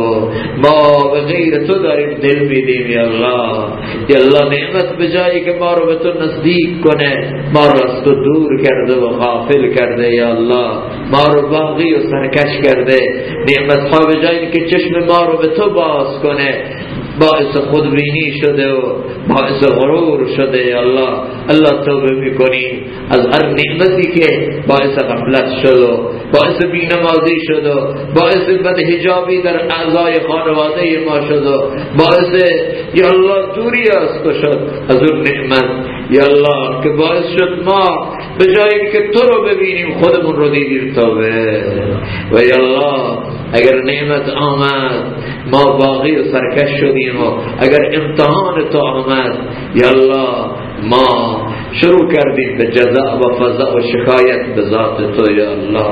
A: تو داریم دل میدیم. یا الله نعمت به جایی که ما رو به تو نزدیک کنه ما رو از تو دور کرده و غافل کرده. یا الله ما رو باغی و سرکش کرده. نعمت ها به جایی که چشم ما رو به تو باز کنه باعث خودبینی شده و باعث غرور شده. یا الله توبه میکنیم از هر نعمتی که باعث غفلت شد و باعث بینمازی شد و باعث بدحجابی در اعضای خانواده ما شد و باعث یا الله دوری از تو شد از اون نعمت. یا الله که باعث شد ما به جایی که تو رو ببینیم خودمون رو دیدیم توبه. و یا الله اگر نعمت آمد ما باقی و سرکش شدیم و اگر امتحان تو آمد یا الله ما شروع کردیم به جزاء و فضاء و شکایت به ذات تو. یا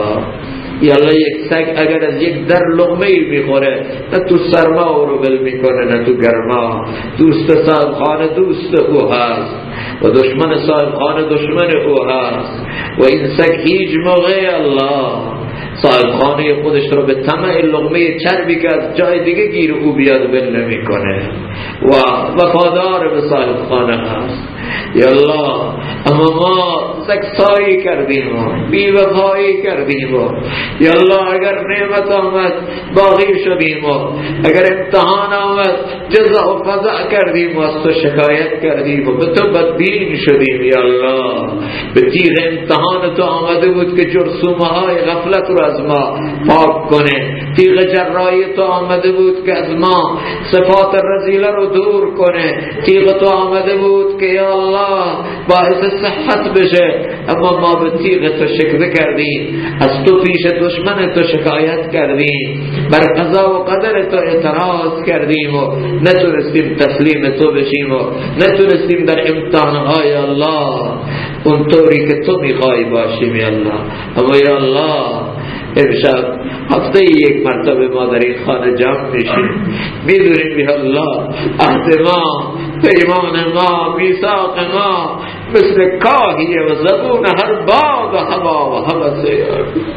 A: الله یک سگ اگر از یک در لقمه میخوره نه تو سرما او رو بل میکنه نه تو گرما. دوست صاحب خانه دوست او هست و دشمن صاحب خانه دشمن او هست و این سگ هیچ موقع الله صاحب خانه خودش رو به طمع لقمه چربی که از جای دیگه گیر او بیاد بل نمی کنه و وفادار به صاحب خانه هست. یا الله اما ما سکسایی کردیم و بیوفایی کردیم و یا الله اگر نعمت آمد باقی شدیم و اگر امتحان آمد جزا و فضا کردیم و از تو شکایت کردیم و به تو بدبین شدیم. یا الله به تیغ امتحان تو آمده بود که جرثومه های غفلت رو از ما پاک کنه، تیغ جرایی تو آمده بود که از ما صفات رذیله رو دور کنه، تیغ تو آمده بود که یا الله باعث صحت بشه اما ما به تیغ تو شکوه کردیم، از تو پیش دشمن تو شکایت کردیم، بر قضا و قدر تو اعتراض کردیم و نتونستیم تسلیم تو بشیم و نتونستیم در امتحانهای الله اونطوری که تو میخوای باشیم. یا الله اما یا الله امشب هفته یک مرتبه ما در این خانه جمع میشیم، میدونیم یا الله عهد ما، پیمان ما، میثاق ما مثل کاهیه و زبون هر باد و هوا و هوسه.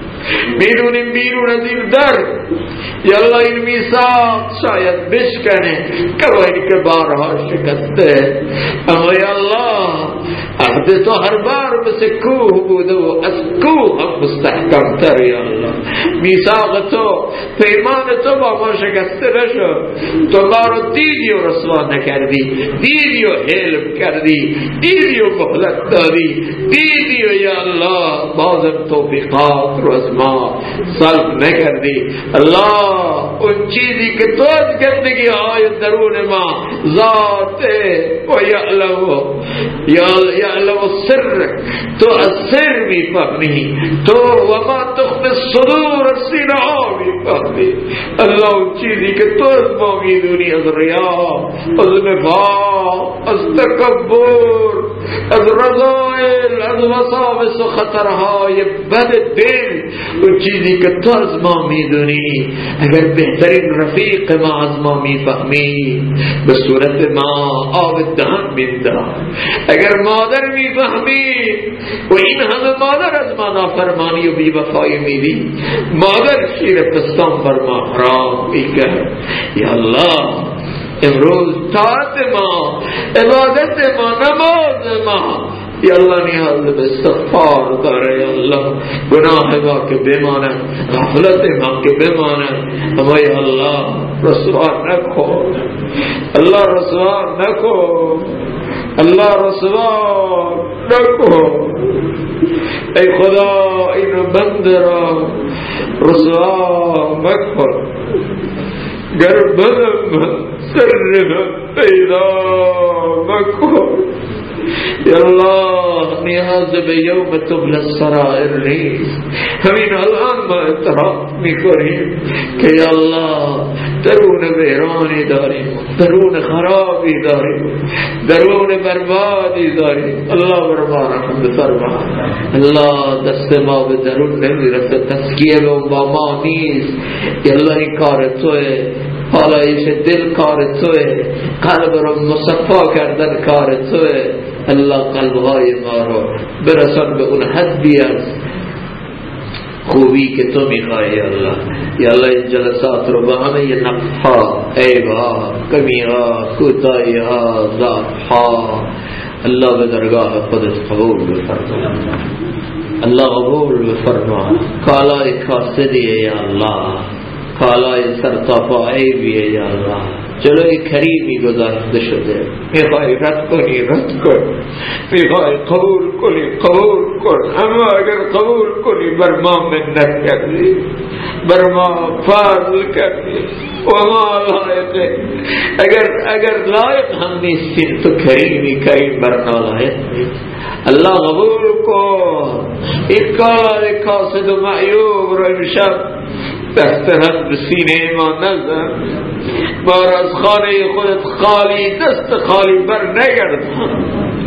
A: میدونیم بیرون از این در یا الله این میثاق شاید بشکنه کمایی که بارها شکسته، اما یا الله عهد تو هر بار مثل کوه بوده و از کوه هم مستحکم تر. یا الله میثاق تو، پیمان تو با ما شکسته نشد. تو ما رو دیدی و رسوا نکردی، دیدی و حلم کردی، دیدی و مهلت دادی، دیدی و یا الله بازم توفیقات رو از ما سلب نکردی. الله اون چیزی که تو از گندگی های درون ما ذاته و یعلم السر، تو از سر میفهمی، تو و ما تخفی الصدور سینه ها میفهمی. الله اون چیزی که تو از ما میدونی از ریا، از نفاق، از تکبر، از رذائل، از وساوس و خطرهای بد دل، اون چیزی که تو از ما میدونی اگر بهترین رفیق ما از ما میفهمی به صورت ما آب دهن مینداز. اگر مادر میفهمی و این همه مادر از ما نافرمانی و بیوفایی میدی، مادر شیر پستان بر ما حرام میکرد. یا الله امروز طاعت ما، عبادت ما، نماز ما یا الله نیاز به استغفار داره. یا الله گناه ما که بماند، غفلت ما که بماند، اما یا الله رسوا نکن، الله رسوا نکن، الله رسوا نکن. ای خدا این بنده را رسوا مکن.
B: گر بدم سر پیدا مکن. یا الله نیاز به یوم تبلی السرائر نیست. همین الان ما اعتراف میکنیم که یا الله درون ویرانی داریم، درون خرابی داریم، درون بربادی داریم. الله بر ما رحم بفرما. الله دست ما به درون نمیرسه، تسکیه با ما نیست. یا الله این کار توه، پالایش دل کار توه، قلب رو مصفا کردن کار توه. الله قلبهای ما رو برسان به اون حدی از خوبی که تو میخوای. یا الله، یا الله این جلسات رو با همه نقصها، عیبها، کمیها، کوتاهیها، ضعفها الله به درگاه خودت قبول بفرما. الله قبول بفرما. کالای کاسدیه یا الله، کالای سرتاپا عیبیه یا الله، جلوی کریمی گذاشته شده. میخوای رد کنی رد کن، میخوای قبول کنی قبول کن. اما اگر قبول کنی بر ما منت کردی، بر ما فضل کردی و ما لایقه. اگر لایق هم نیستیم تو کریمی، کریم بر نالایق نیست. الله قبول کن. این کالای کاسد و معیوب رو امشب دست رد به سینه ما نزن. بار از خانه خودت خالی، دست خالی بر نگردم.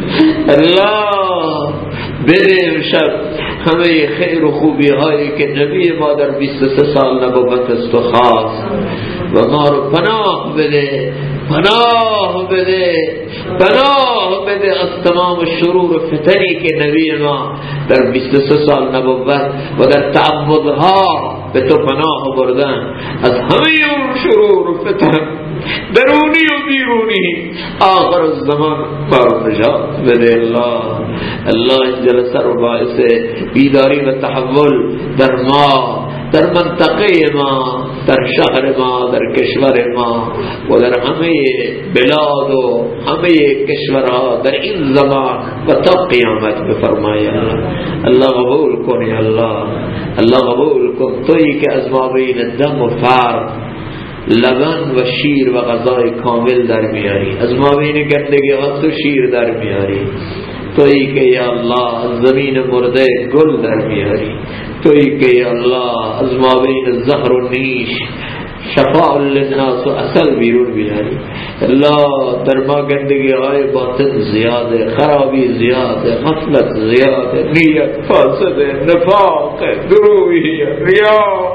B: الله بده امشب همه خیر و خوبی هایی که نبی ما در 23 سال نبوت است و خواست و ما رو پناه بده، پناه بده، پناه بده از تمام شرور و فتنی که نبی ما در 23 سال نبوت و در تعبدها به تو پناه بردن. از همه اون شرور و فتن درونی و بیرونی آخر الزمان بر نجات بده. الله این جلسه رو باعث بیداری و تحول در ما، در منطقه ما، در شهر ما، در کشور ما و در همه بلاد و همه کشورها در این زمان و تا قیامت بفرمای. الله قبول کن. یا الله، الله قبول کن. تویی که از ما بین دم و فرد، لبن و شیر و غذای کامل در میاری، از ما بین گندگی ها تو شیر در میاری. تویی که یا الله زمین مرده گل در میاری. تویی که یا الله از ما بین زهر و نیش شفاء للناس و اصل بیرون بیاری. الله در ما گندگی های باطن زیاده، خرابی زیاده، غفلت زیاده، نیت فاسده، نفاق، درویی، ریا،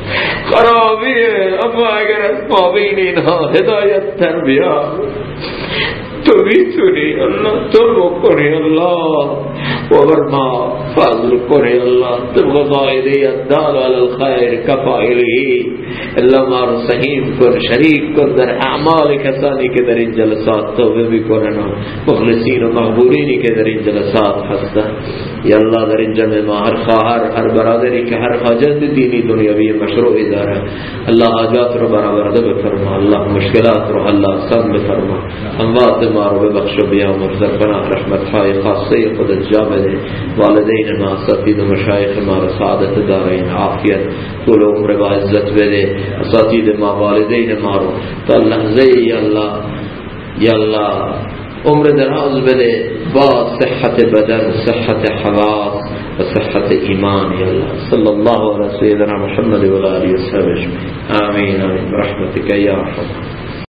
B: خرابیه. اما اگر از ما بین اینها هدایت تربیت تو میتونی الله، تو بکنی الله و بر ما فضل کنی الله. طبق قاعده الدال علی الخیر کفاعله. الله ما رو سهیم کن، شریک کن در اعمال کسانی که در این جلسات توبه میکنن و مخلصین و مقبولینی که در این جلسات هستن. یا الله در این جمع ما هر خواهر، هر برادری که هر حاجت دینی دنیوی مشروعی داره الله حاجات رو برآورده بفرما. الله مشکلات رو الله آسان بفرما. اموات ما رو ببخش و بیامرز. ربنا رحمت های خاصه خودت جا بده. والدین ما، اساتید و مشایخ ما رو سعادت دارین، عافیت، طول عمر و عزت بده. اساتید ما، والدین ما رو تا لحظه یا الله عمر دراز بده با صحت بدن، صحت حواس و صحت ایمان. یا الله صلی الله علی سیدنا محمد و علی آله و صحبه. آمین آمین برحمتک یا ارحم.